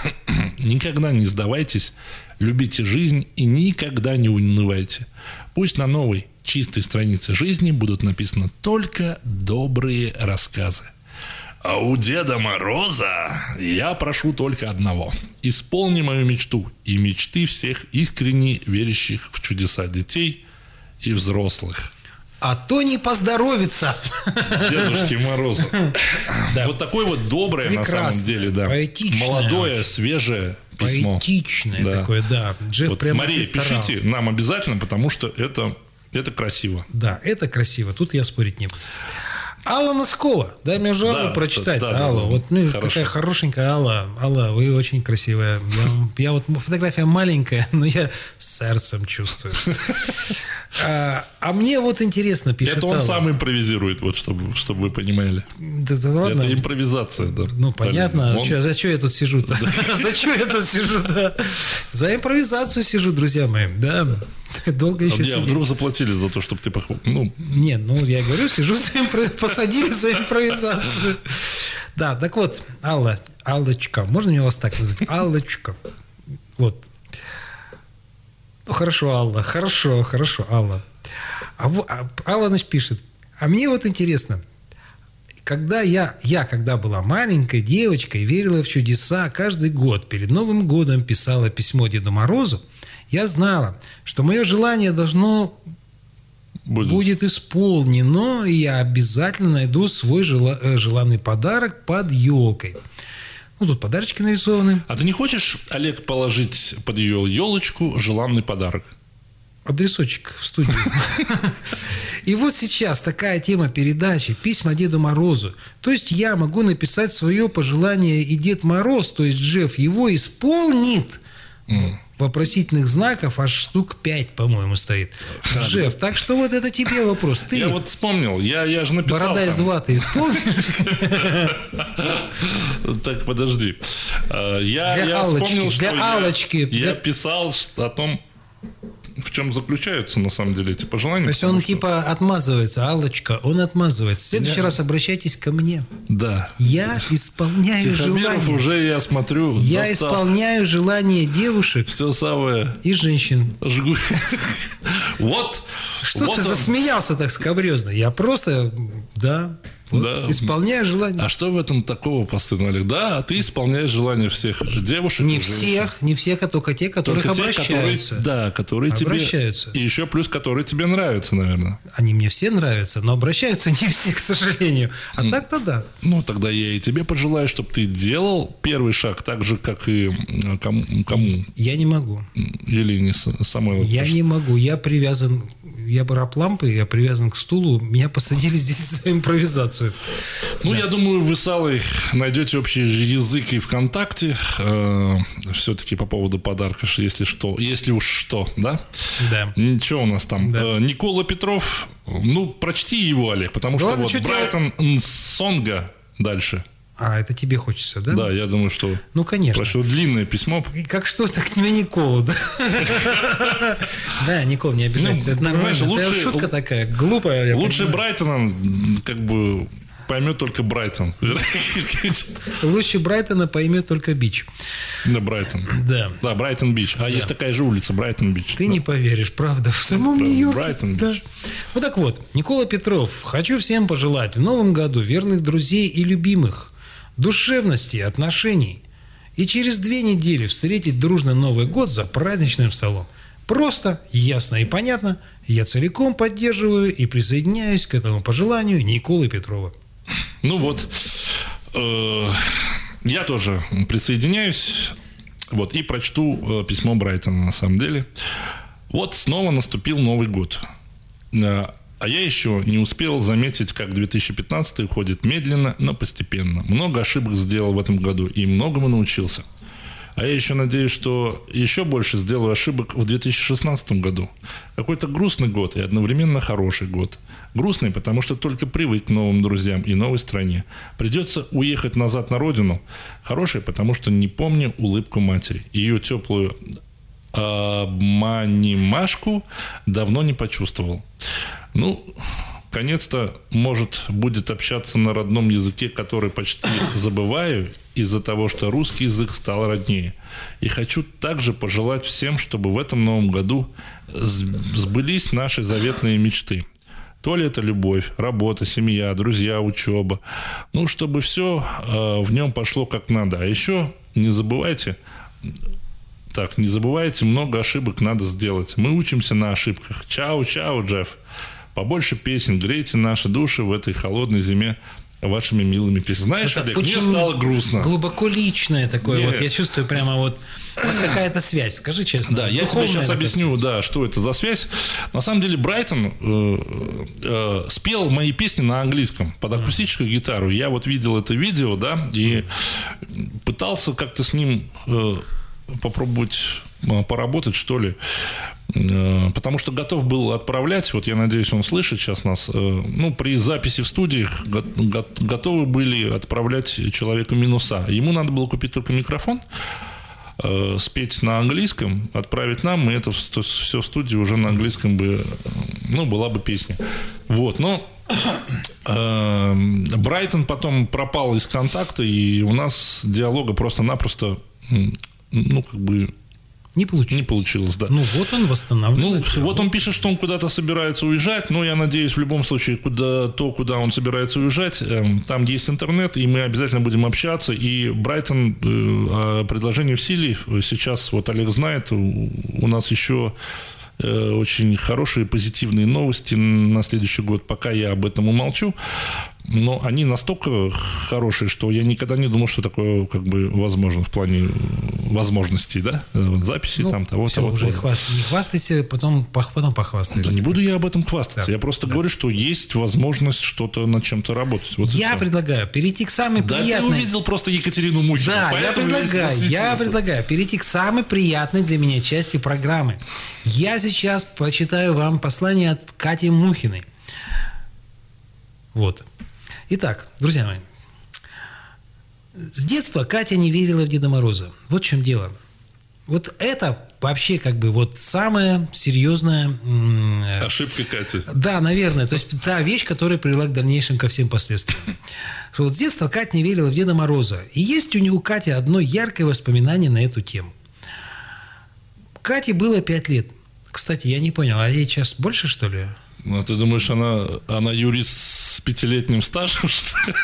Никогда не сдавайтесь, любите жизнь и никогда не унывайте. Пусть на новой, чистой странице жизни будут написаны только добрые рассказы. А у Деда Мороза я прошу только одного. Исполни мою мечту и мечты всех искренне верящих в чудеса детей и взрослых. А то не поздоровится. Дедушки Морозу. Да. Вот такое вот доброе на самом Прекрасное, деле, да. поэтичное. Молодое, свежее письмо. Поэтичное Да. такое, да. Джефф Вот, прямо Мария, постарался. пишите нам обязательно, потому что это, это красиво. Да, это красиво. Тут я спорить не буду. Алла Носкова. Дай мне же Аллу Да, прочитать. да, да, Алла. да. Вот ну, Хорошо. такая хорошенькая Алла. Алла, вы очень красивая. Я, я вот фотография маленькая, но я сердцем чувствую. А, а мне вот интересно, пишет Это он Алла. сам импровизирует, вот чтобы, чтобы вы понимали. Да, да ладно. Это импровизация, да. Ну, понятно. Он- Чё- за что я тут сижу-то? За что я тут сижу, да? За импровизацию сижу, друзья мои. Да. Долго еще А я сидеть. вдруг заплатили за то, чтобы ты похвалил. Ну, Нет, ну, я говорю, сижу за импро- посадили за импровизацию. Да, так вот, Алла, Аллочка, можно мне вас так назвать? Аллочка. Вот. Ну, хорошо, Алла, хорошо, хорошо, Алла. А, во- а Алла, значит, пишет, а мне вот интересно, когда я, я, когда была маленькой девочкой, верила в чудеса, каждый год перед Новым годом писала письмо Деду Морозу, я знала, что мое желание должно Будет. будет исполнено, и я обязательно найду свой жела- э, желанный подарок под елкой. Ну, тут подарочки нарисованы. А ты не хочешь, Олег, положить под ее елочку желанный подарок? Адресочек в студию. И вот сейчас такая тема передачи «Письма Деду Морозу». То есть я могу написать свое пожелание, и Дед Мороз, то есть Джефф, его исполнит. Mm. Вопросительных знаков аж штук пять, по-моему, стоит. Ха, Джефф, да. Так что вот это тебе вопрос. Ты я вот вспомнил, я, я же написал. Борода там. из ваты исполнишь? Так, подожди. Я, для я Аллочки, вспомнил, что для я, Аллочки, я для... писал о том, в чем заключаются на самом деле эти пожелания. То есть он что... типа отмазывается, Аллочка, он отмазывается. В следующий я... раз обращайтесь ко мне. Да. Я исполняю Тихомиров желание. уже, я смотрю, Я достал. исполняю желание девушек. Все самое. И женщин. Жгу. Вот. Что ты засмеялся так скабрезно? Я просто, да... Вот, да. Исполняю желание. А что в этом такого, постыдно, Олег? Да, ты исполняешь желание всех девушек. Не всех, не всех, а только те, которые только обращаются. Те, которые, да, которые обращаются. тебе... И еще плюс, которые тебе нравятся, наверное. Они мне все нравятся, но обращаются не все, к сожалению. А mm. так-то да. Ну, тогда я и тебе пожелаю, чтобы ты делал первый шаг так же, как и кому? кому? Я не могу. Елене Самойловой. Я не могу. Я привязан... Я бараб-лампы, я привязан к стулу. Меня посадили здесь за импровизацию. Ну, да. я думаю, вы с Аллой найдете общий язык и ВКонтакте. Э, все-таки по поводу подарка, если что. Если уж что, да? Да. Ничего у нас там. Да. Э, Никола Петров. Ну, прочти его, Олег, потому что ладно, вот Брайтон Нсонга дальше. А, это тебе хочется, да? Да, я думаю, что... Ну, конечно. Прошло длинное письмо. Как что, так тебе Николу, да? Да, Никол, не обижайся, это нормально. Это шутка такая, глупая. Лучше Брайтона, как бы, поймет только Брайтон. Лучше Брайтона поймет только Бич. Да, Брайтон. Да. Да, Брайтон-Бич. А есть такая же улица, Брайтон-Бич. Ты не поверишь, правда, в самом Нью-Йорке. Брайтон-Бич. Ну так вот, Никола Петров, хочу всем пожелать в новом году верных друзей и любимых, душевности, отношений. И через две недели встретить дружно Новый год за праздничным столом. Просто, ясно и понятно, я целиком поддерживаю и присоединяюсь к этому пожеланию Николы Петрова. Ну вот, э, я тоже присоединяюсь, вот, и прочту э, письмо Брайтона на самом деле. Вот снова наступил Новый год. А я еще не успел заметить, как две тысячи пятнадцатый уходит медленно, но постепенно. Много ошибок сделал в этом году и многому научился. А я еще надеюсь, что еще больше сделаю ошибок в две тысячи шестнадцатом году. Какой-то грустный год и одновременно хороший год. Грустный, потому что только привык к новым друзьям и новой стране. Придется уехать назад на родину. Хороший, потому что не помню улыбку матери. Ее теплую обманимашку давно не почувствовал. Ну, конец-то, может, будет общаться на родном языке, который почти забываю, из-за того, что русский язык стал роднее. И хочу также пожелать всем, чтобы в этом новом году сбылись наши заветные мечты. То ли это любовь, работа, семья, друзья, учеба. Ну, чтобы все э, в нем пошло как надо. А еще не забывайте... Так, не забывайте, много ошибок надо сделать. Мы учимся на ошибках. Чао-чао, Джефф. Побольше песен, грейте наши души в этой холодной зиме вашими милыми песнями. Знаешь, это Олег, мне стало грустно. Глубоко личное такое. Нет. Вот я чувствую прямо вот... У вас какая-то связь, скажи честно. Да, я тебе сейчас объясню, да, что это за связь. На самом деле Брайтон э, э, спел мои песни на английском под акустическую гитару. Я вот видел это видео, да, и пытался как-то с ним... Э, попробовать поработать, что ли. Потому что готов был отправлять, вот я надеюсь, он слышит сейчас нас, ну, при записи в студиях готовы были отправлять человеку минуса. Ему надо было купить только микрофон, спеть на английском, отправить нам, и это все в студии уже на английском бы, ну, была бы песня. Вот, но Брайтон потом пропал из контакта, и у нас диалога просто-напросто... Ну, как бы... Не получилось. Не получилось, да. Ну, вот он восстанавливает. Ну, вот он пишет, что он куда-то собирается уезжать, но я надеюсь, в любом случае, куда, то, куда он собирается уезжать, там есть интернет, и мы обязательно будем общаться. И Брайтон, предложение в силе. Сейчас, вот Олег знает, у нас еще э, очень хорошие, позитивные новости на следующий год. Пока я об этом умолчу. Но они настолько хорошие, что я никогда не думал, что такое как бы возможно в плане возможностей, да? Записи Ну, там того, все, того, уже того. хваст- не хвастайся, потом, пох- потом похвастайся. Да не буду я об этом хвастаться. Да. Я просто Да. говорю, что есть возможность что-то над чем-то работать. Вот и Я всё. предлагаю перейти к самой Да, приятной... ты увидел просто Екатерину Мухину. Да, я поэтому весь предлагаю, я засветился. предлагаю перейти к самой приятной для меня части программы. Я сейчас прочитаю вам послание от Кати Мухиной. Вот. Итак, друзья мои, с детства Катя не верила в Деда Мороза. Вот в чем дело. Вот это вообще как бы вот самая серьезная... м, э, Ошибка Кати. Да, наверное. То есть та вещь, которая привела к дальнейшим ко всем последствиям. Что вот с детства Катя не верила в Деда Мороза. И есть у нее у Кати одно яркое воспоминание на эту тему. Кате было пять лет. Кстати, я не понял, а ей сейчас больше, что ли? Ну, ты думаешь, она, она юрист с пятилетним стажем, что ли?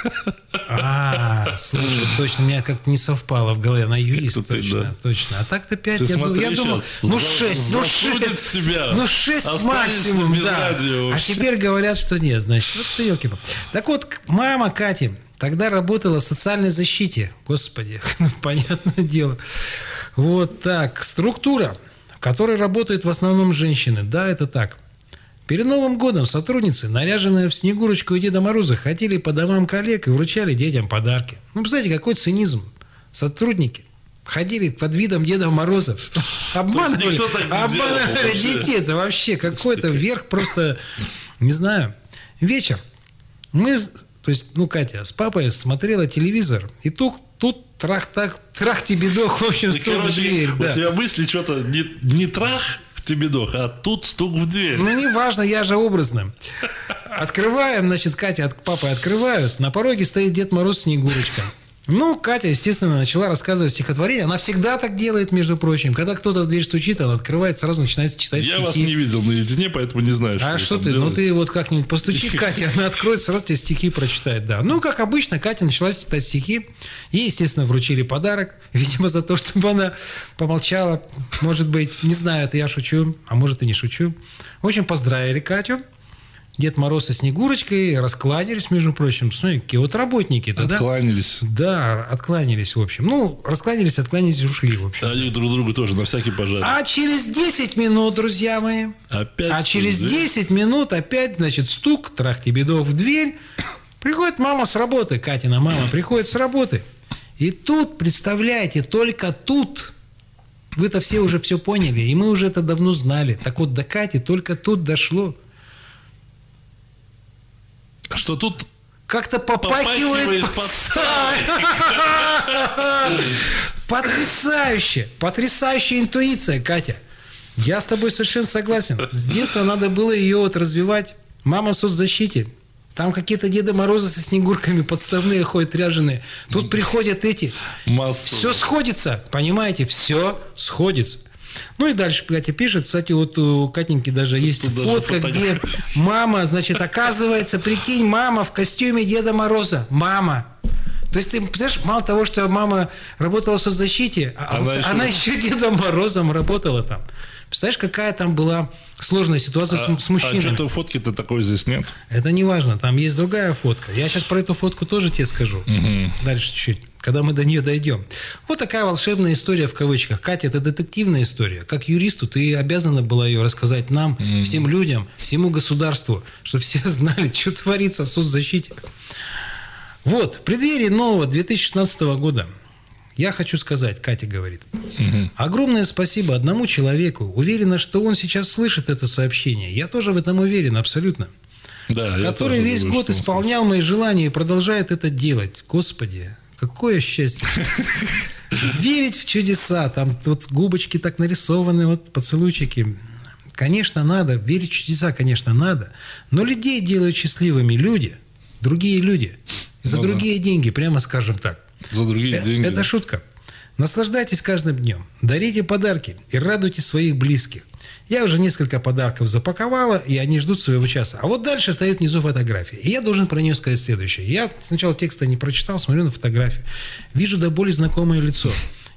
А, слушай, точно, у меня как-то не совпало в голове. Она юрист, Как-то ты, точно, да. точно. А так-то пять, Ты я, думал- смотри я думал, сейчас, ну за- шесть, ну засудят шесть, тебя. ну шесть Останешься максимум, без да. радио А вообще. теперь говорят, что нет, значит, вот ты елки. Так вот, к- мама Кати тогда работала в социальной защите. Господи, ну, понятное дело. Вот так. Структура, в которой работают в основном женщины. Да, это так. Перед Новым годом сотрудницы, наряженные в Снегурочку и Деда Мороза, ходили по домам коллег и вручали детям подарки. Ну, представляете, какой цинизм. Сотрудники ходили под видом Деда Мороза. Обманывали, никто так не обманывали делал вообще. детей. Это вообще какой-то верх просто, не знаю. Вечер. Мы, то есть, ну, Катя с папой смотрела телевизор, и тут, тут трах-так, трах-тебедох, в общем, Ты, стук в короче, дверь. у Да. тебя мысли что-то не, не трах в тебедох, а тут стук в дверь. Ну, не важно, я же образно. Открываем, значит, Катя от папы открывают. На пороге стоит Дед Мороз, Снегурочка. Ну, Катя, естественно, начала рассказывать стихотворение. Она всегда так делает, между прочим. Когда кто-то в дверь стучит, она открывает, сразу начинает читать Я стихи. вас не видел наедине, поэтому не знаю, что А вы что там ты? Ну, делаете. ты вот как-нибудь постучи к Кате, она откроет, сразу тебе стихи прочитает, да. Ну, как обычно, Катя начала читать стихи. Ей, естественно, вручили подарок. Видимо, за то, чтобы она помолчала. Может быть, не знаю, это я шучу, а может и не шучу. В общем, поздравили Катю. Дед Мороз и Снегурочкой раскланялись, между прочим. Смотри, какие вот работники-то, да? Откланялись. Да, откланялись, в общем. Ну, раскланялись, откланялись и ушли, в общем. Они друг другу тоже на всякий пожар. А через десять минут, друзья мои, Опять а через стук в дверь. десять минут опять, значит, стук, трах-тебедох в дверь. Приходит мама с работы, Катина мама приходит с работы. И тут, представляете, только тут, вы-то все уже все поняли, и мы уже это давно знали. Так вот, до Кати только тут дошло. Что тут Как-то попахивает, Попахивает подставой. Потрясающе. Потрясающая интуиция, Катя. Я с тобой совершенно согласен. С детства надо было ее вот развивать. Мама в соцзащите. Там какие-то Деда Морозы со снегурками подставные ходят, ряженые. Тут приходят эти. массу. Все сходится, понимаете? Все сходится. Ну и дальше Катя пишет. Кстати, вот у Катеньки даже есть Тут даже фотка, где фотография. мама, значит, оказывается, прикинь, мама в костюме Деда Мороза. Мама. То есть ты представляешь, мало того, что мама работала в соцзащите, а Она вот еще- она еще Дедом Морозом работала там. Представляешь, какая там была сложная ситуация А, с, с мужчинами. а что-то фотки-то такой здесь нет. Это не важно, там есть другая фотка. Я сейчас про эту фотку тоже тебе скажу. Дальше чуть-чуть, когда мы до нее дойдем. Вот такая волшебная история в кавычках. Катя, это детективная история. Как юристу ты обязана была ее рассказать нам, всем людям, всему государству, чтобы все знали, что творится в соцзащите. Вот, в преддверии нового две тысячи шестнадцатого года я хочу сказать, Катя говорит, огромное спасибо одному человеку. Уверена, что он сейчас слышит это сообщение. Я тоже в этом уверен, абсолютно. Да, я Который тоже весь думаю, год что он исполнял мои желания и продолжает это делать. Господи, какое счастье. Верить в чудеса. Там вот губочки так нарисованы, вот поцелуйчики. Конечно, надо. Верить в чудеса, конечно, надо. Но людей делают счастливыми люди. Другие люди. За Ну да. другие деньги, прямо скажем так. За другие Э, деньги. Это шутка. Наслаждайтесь каждым днем. Дарите подарки и радуйте своих близких. Я уже несколько подарков запаковала, и они ждут своего часа. А вот дальше стоит внизу фотография. И я должен про нее сказать следующее. Я сначала текста не прочитал, смотрю на фотографию. Вижу до боли знакомое лицо.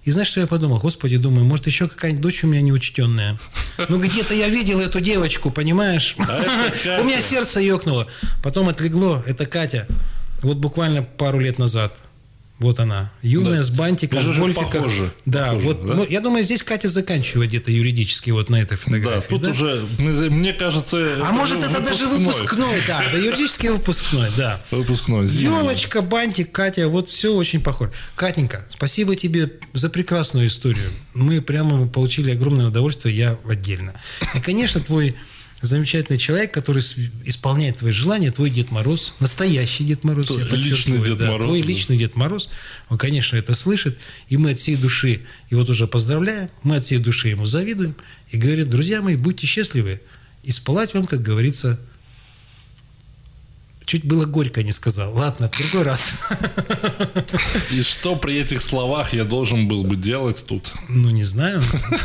И знаешь, что я подумал? Господи, думаю, может, еще какая-нибудь дочь у меня неучтенная. Ну, где-то я видел эту девочку, понимаешь? У меня сердце ёкнуло. Потом отлегло. Это Катя. Вот буквально пару лет назад. Вот она. Юная, Да. с бантиком, Даже в гольфиках. похоже. Да, Похоже, вот. да? Ну, я думаю, здесь Катя заканчивает где-то юридически вот на этой Да, фотографии. тут да? уже, мне кажется... А может, это даже выпускной, да, да, юридический выпускной, да. Выпускной. зимний. Елочка, бантик, Катя, вот все очень похоже. Катенька, спасибо тебе за прекрасную историю. Мы прямо получили огромное удовольствие, я отдельно. И, конечно, твой замечательный человек, который с- исполняет твои желания, твой Дед Мороз, настоящий Дед Мороз, То- я подчеркиваю, личный Дед да, Мороз, твой да. личный Дед Мороз, он, конечно, это слышит, и мы от всей души его тоже поздравляем, мы от всей души ему завидуем и говорим, друзья мои, будьте счастливы, и спалать вам, как говорится, чуть было горько не сказал. Ладно, в другой раз. И что при этих словах я должен был бы делать тут? Ну, не знаю.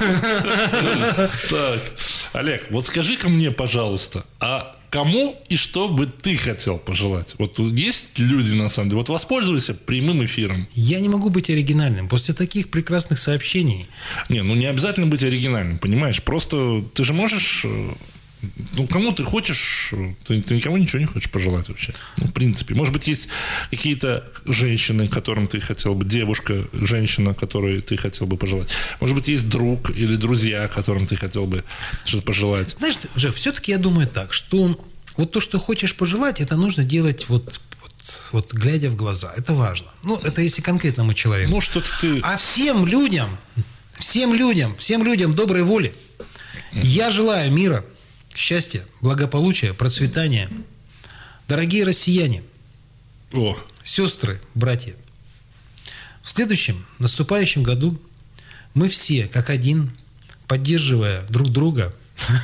Так, Олег, вот скажи-ка мне, пожалуйста, а кому и что бы ты хотел пожелать? Вот есть люди, на самом деле, вот воспользуйся прямым эфиром. Я не могу быть оригинальным. После таких прекрасных сообщений Не, ну не обязательно быть оригинальным, понимаешь? Просто ты же можешь... э, Ну, кому ты хочешь, ты, ты никому ничего не хочешь пожелать вообще. Ну, в принципе. Может быть, есть какие-то женщины, которым ты хотел бы, девушка, женщина, которой ты хотел бы пожелать. Может быть, есть друг или друзья, которым ты хотел бы что-то пожелать. знаешь, Жек, все-таки я думаю так, что вот то, что хочешь пожелать, это нужно делать вот, вот, вот глядя в глаза. Это важно. Ну, это если конкретному человеку. Ну, что-то ты... А всем людям, всем людям, всем людям доброй воли я желаю мира, счастья, благополучия, процветания. Дорогие россияне, О, сестры, братья, в следующем наступающем году мы все, как один, поддерживая друг друга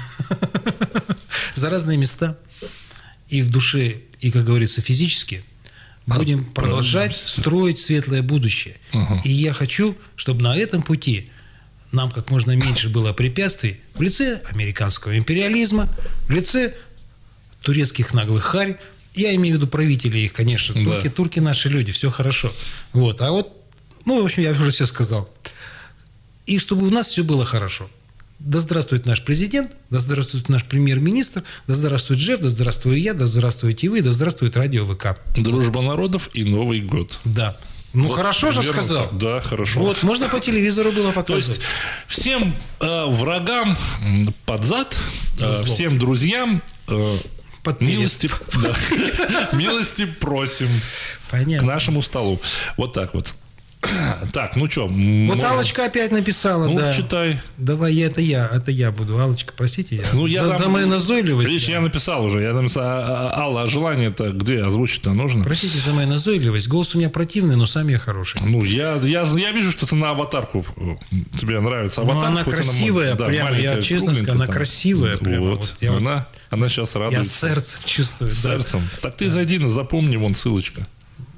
за разные места и в душе, и, как говорится, физически, будем продолжать строить светлое будущее. Ага. И я хочу, чтобы на этом пути нам как можно меньше было препятствий в лице американского империализма, в лице турецких наглых харь. Я имею в виду правителей их, конечно. Да. Турки, турки наши люди, все хорошо. Вот. А вот, ну, в общем, я уже все сказал. И чтобы у нас все было хорошо. Да здравствует наш президент, да здравствует наш премьер-министр, да здравствует Джефф, да здравствую я, да здравствуйте вы, да здравствует радио ВК. дружба народов и Новый год. Да. Ну, Вот, хорошо же наверное, сказал. так. Да, хорошо. Вот, можно по телевизору было То показывать. есть всем э, врагам м, под зад, э, Назло. всем друзьям э, Под перец. милости, да, милости просим к Понятно. нашему столу. Вот так вот. Так, ну что? Вот Аллочка опять написала, Ну, да. читай. Давай, я, это я, это я буду. Аллочка, простите, я, Ну, я за, там- за мою назойливость. Видишь, да. я написал уже. Я написал, а, а, Алла, а желание-то где? Озвучить-то нужно? Простите за мою назойливость. Голос у меня противный, но сам я хороший. Ну, я, я, я вижу, что ты на аватарку. э, Тебе нравится Ну, аватарка. она хоть красивая, да, прямо, я маленькая, честно скажу, кругленькая она там. красивая прямо, Вот. вот я вот- она, она сейчас Я радуется. сердцем чувствую. да. Сердцем. Так ты зайди, ну, запомни, вон ссылочка.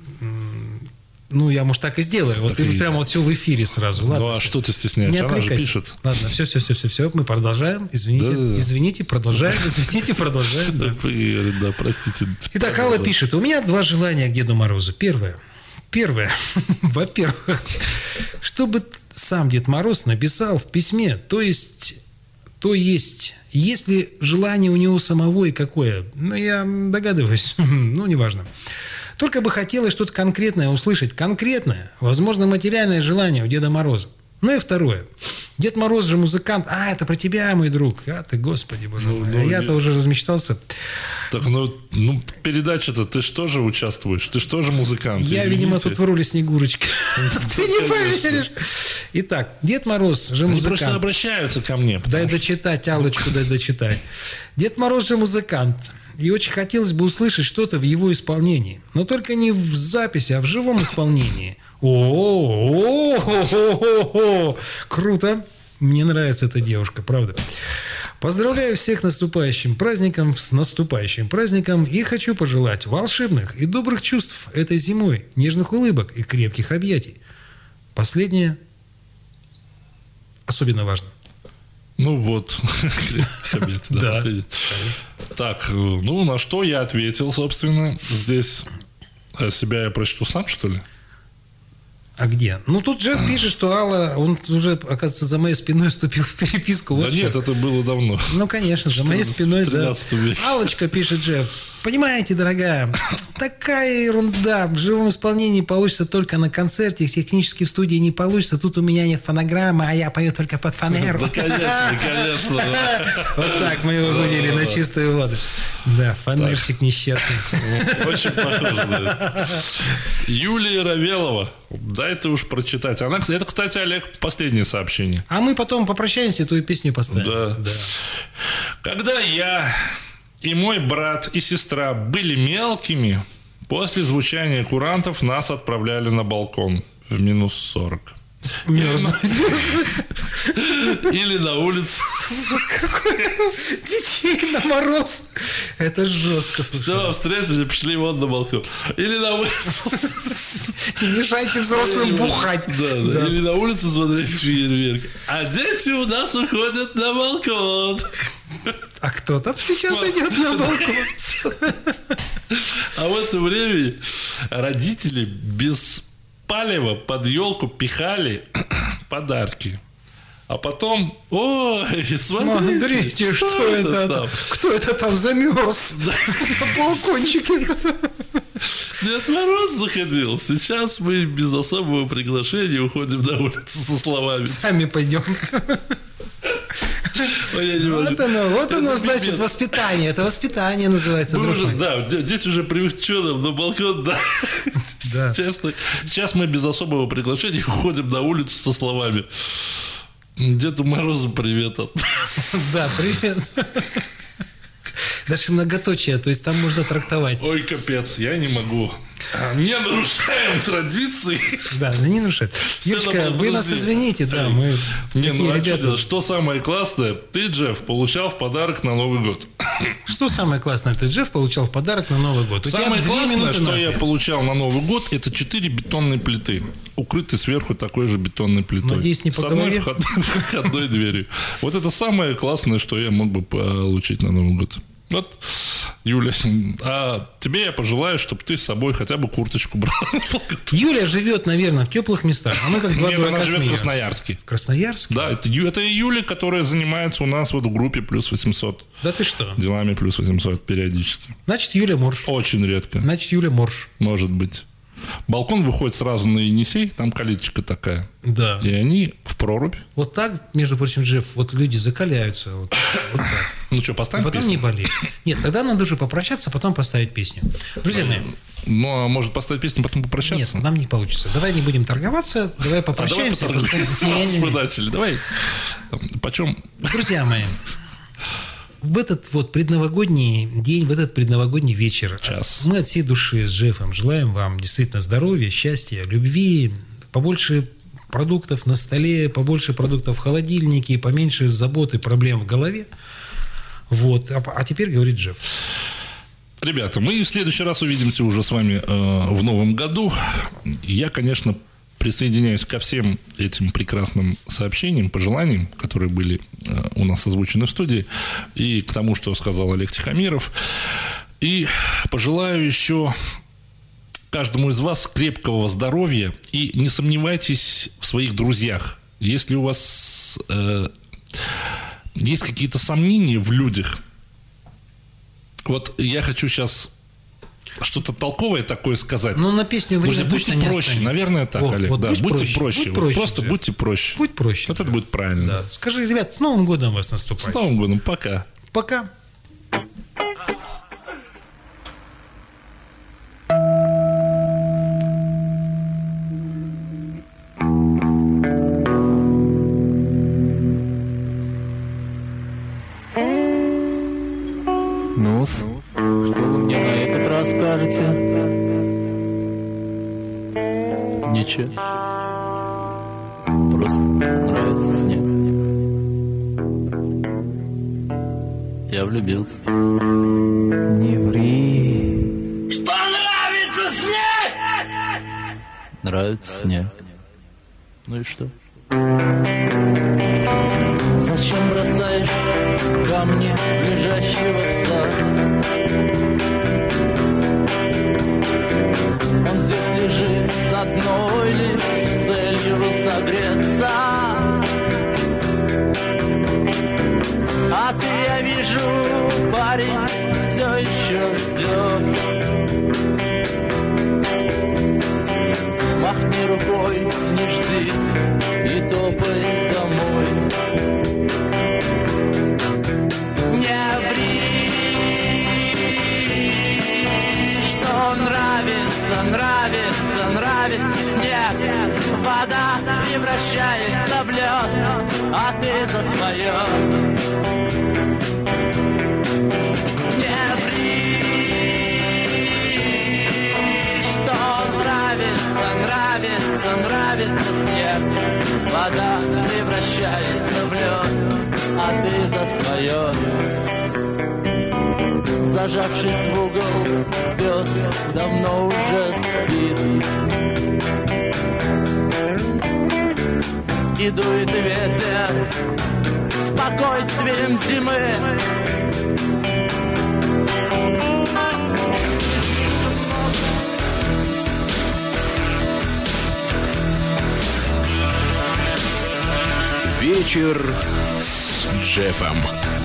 Ну, я, может, так и сделаю. Вот Так ты и- прямо вот все в эфире сразу. Ладно, Ну, а всё. что ты Не стесняешься? Она же отвлекайся. пишет. Ладно, все, все, все, все, все. Мы продолжаем. Извините, Да-да-да. извините, продолжаем, извините, продолжаем. Да, да. говорит, да, простите. Итак, Алла пишет. У меня два желания к Деду Морозу. Первое. Первое. Во-первых, чтобы сам Дед Мороз написал в письме, то есть, то есть, если желание у него самого и какое, ну, я догадываюсь, ну, неважно. Только бы хотелось что-то конкретное услышать, конкретное, возможно, материальное желание у Деда Мороза. Ну и второе. Дед Мороз же музыкант. А, это про тебя, мой друг. А ты, господи, боже Ну, мой. ну, А я-то я- уже размечтался. Так, ну, ну передача-то ты ж тоже участвуешь, ты ж тоже музыкант. Я, извините. видимо, тут в роли Снегурочки. Ты не конечно. поверишь. Итак, Дед Мороз же Они просто музыкант. обращаются ко мне. потому Дай что- дочитать, Аллочку, дай дочитай. Дед Мороз же музыкант. И очень хотелось бы услышать что-то в его исполнении. Но только не в записи, а в живом исполнении. О-о-о-о-о-о! Круто. Мне нравится эта девушка, правда. Поздравляю всех с наступающим праздником, с наступающим праздником, и хочу пожелать волшебных и добрых чувств этой зимой, нежных улыбок и крепких объятий. Последнее особенно важно. Ну вот, обед, да, Да. последний. Так, э, ну на что я ответил, собственно, здесь. А себя я прочту сам, что ли? А где? Ну, тут Джефф пишет, что Алла, он уже, оказывается, за моей спиной вступил в переписку. Вот да что. нет, это было давно. Ну, конечно, за моей спиной, да. веке. Аллочка, пишет Джефф, понимаете, дорогая, такая ерунда, в живом исполнении получится только на концерте, технически в студии не получится, тут у меня нет фонограммы, а я пою только под фанеру. Да, конечно, конечно. Вот так мы его вывели на чистую воду. Да, фанерщик несчастный. Очень похоже, да. Юлия Равелова. Дай ты уж прочитать. Она, это, кстати, Олег, последнее сообщение. А мы потом попрощаемся и твою песню поставим. Да. Да. Когда я и мой брат и сестра были мелкими, после звучания курантов нас отправляли на балкон в минус сорок. Мерзнуть. Или на улицу. Детей на мороз. Это жестко. Все, встретили, пошли вон на балкон. Или на улицу. Не мешайте взрослым бухать. Да, да. Или на улицу смотреть фейерверк. А дети у нас уходят на балкон. А кто там сейчас идет на балкон? А в это время родители без палево под елку пихали подарки. А потом, ой, смотрите, смотрите, что, что это там? Кто это там замерз на балкончике? Дед Мороз заходил. Сейчас мы без особого приглашения уходим на улицу со словами. Сами пойдем. Вот оно, вот оно, значит, воспитание. Это воспитание называется. Уже, да, дети уже привыкли, что нам на балкон, да. Да. Честно, сейчас мы без особого приглашения уходим на улицу со словами: Деду Морозу привет. Да, привет. Даже многоточие, то есть там можно трактовать. Ой, капец, я не могу. Не нарушаем традиции. Да, не нарушаем. Юрочка, вы нас извините, да, мы не, ну, ребята... что, что самое классное, ты, Джефф, получал в подарок на Новый год. Что самое классное, ты, Джефф, получал в подарок на Новый год? У самое классное, что я получал на Новый год, это четыре бетонные плиты, укрытые сверху такой же бетонной плитой. Надеюсь, не по с одной голове? Входной, входной дверью. Вот это самое классное, что я мог бы получить на Новый год. Вот, Юля, а тебе я пожелаю, чтобы ты с собой хотя бы курточку брал. Юля живет, наверное, в теплых местах. А мы как два Нет, дурака она живет в смеемся. Красноярске. В Красноярске? Да, это, это Юля, которая занимается у нас вот в группе плюс восемьсот. Да ты что? Делами плюс восемьсот периодически. Значит, Юля Морж. Очень редко. Значит, Юля Морж. Может быть. Балкон выходит сразу на Енисей, там калиточка такая. Да. И они в прорубь. Вот так, между прочим, Джефф, вот люди закаляются. Вот, вот так. Ну что, поставим Потом песню? не болеет. Нет, тогда надо уже попрощаться, потом поставить песню. Друзья мои. Ну, а может поставить песню, потом попрощаться? Нет, нам не получится. Давай не будем торговаться, давай попрощаемся. А давай поторгуемся. Мы начали. Давай. Почем? Друзья мои, в этот вот предновогодний день, в этот предновогодний вечер Час. мы от всей души с Джеффом желаем вам действительно здоровья, счастья, любви, побольше продуктов на столе, побольше продуктов в холодильнике, поменьше забот и проблем в голове. Вот. А, а теперь говорит Джефф. Ребята, мы в следующий раз увидимся уже с вами э, в новом году. Я, конечно, присоединяюсь ко всем этим прекрасным сообщениям, пожеланиям, которые были э, у нас озвучены в студии, и к тому, что сказал Олег Тихомиров. И пожелаю еще каждому из вас крепкого здоровья, и не сомневайтесь в своих друзьях. Если у вас э, есть какие-то сомнения в людях, вот я хочу сейчас что-то толковое такое сказать. Ну, на песню время будьте точно не проще, останется. наверное, так, Вот, Олег. вот Да, будь будьте проще, проще. будь Вот проще, просто Джефф. будьте проще. Будь проще. Вот это Джефф. будет правильно. Да. Скажи, ребят, с Новым годом вас С наступает. Новым годом. Пока. Пока. Ну-с, что вы мне на этот раз скажете? Ничего. Просто нравится снег. Я влюбился. Не ври. Что нравится снег? Нравится снег. Ну и что? Зачем бросаешь камни лежащего пса? Он здесь лежит с одной одной лишь целью согреться. А ты, я вижу, парень, все еще ждешь. Махни рукой, не жди и топай домой. Не ври, что нравится, нравится, нравится снег. Вода превращается в лед, а ты за свое. Не ври, что нравится, нравится, нравится снег. Вода превращается в лед, а ты за свое. Зажавшись в угол, пес давно уже спит. И дует ветер спокойствием зимы. Вечер с Джеффом.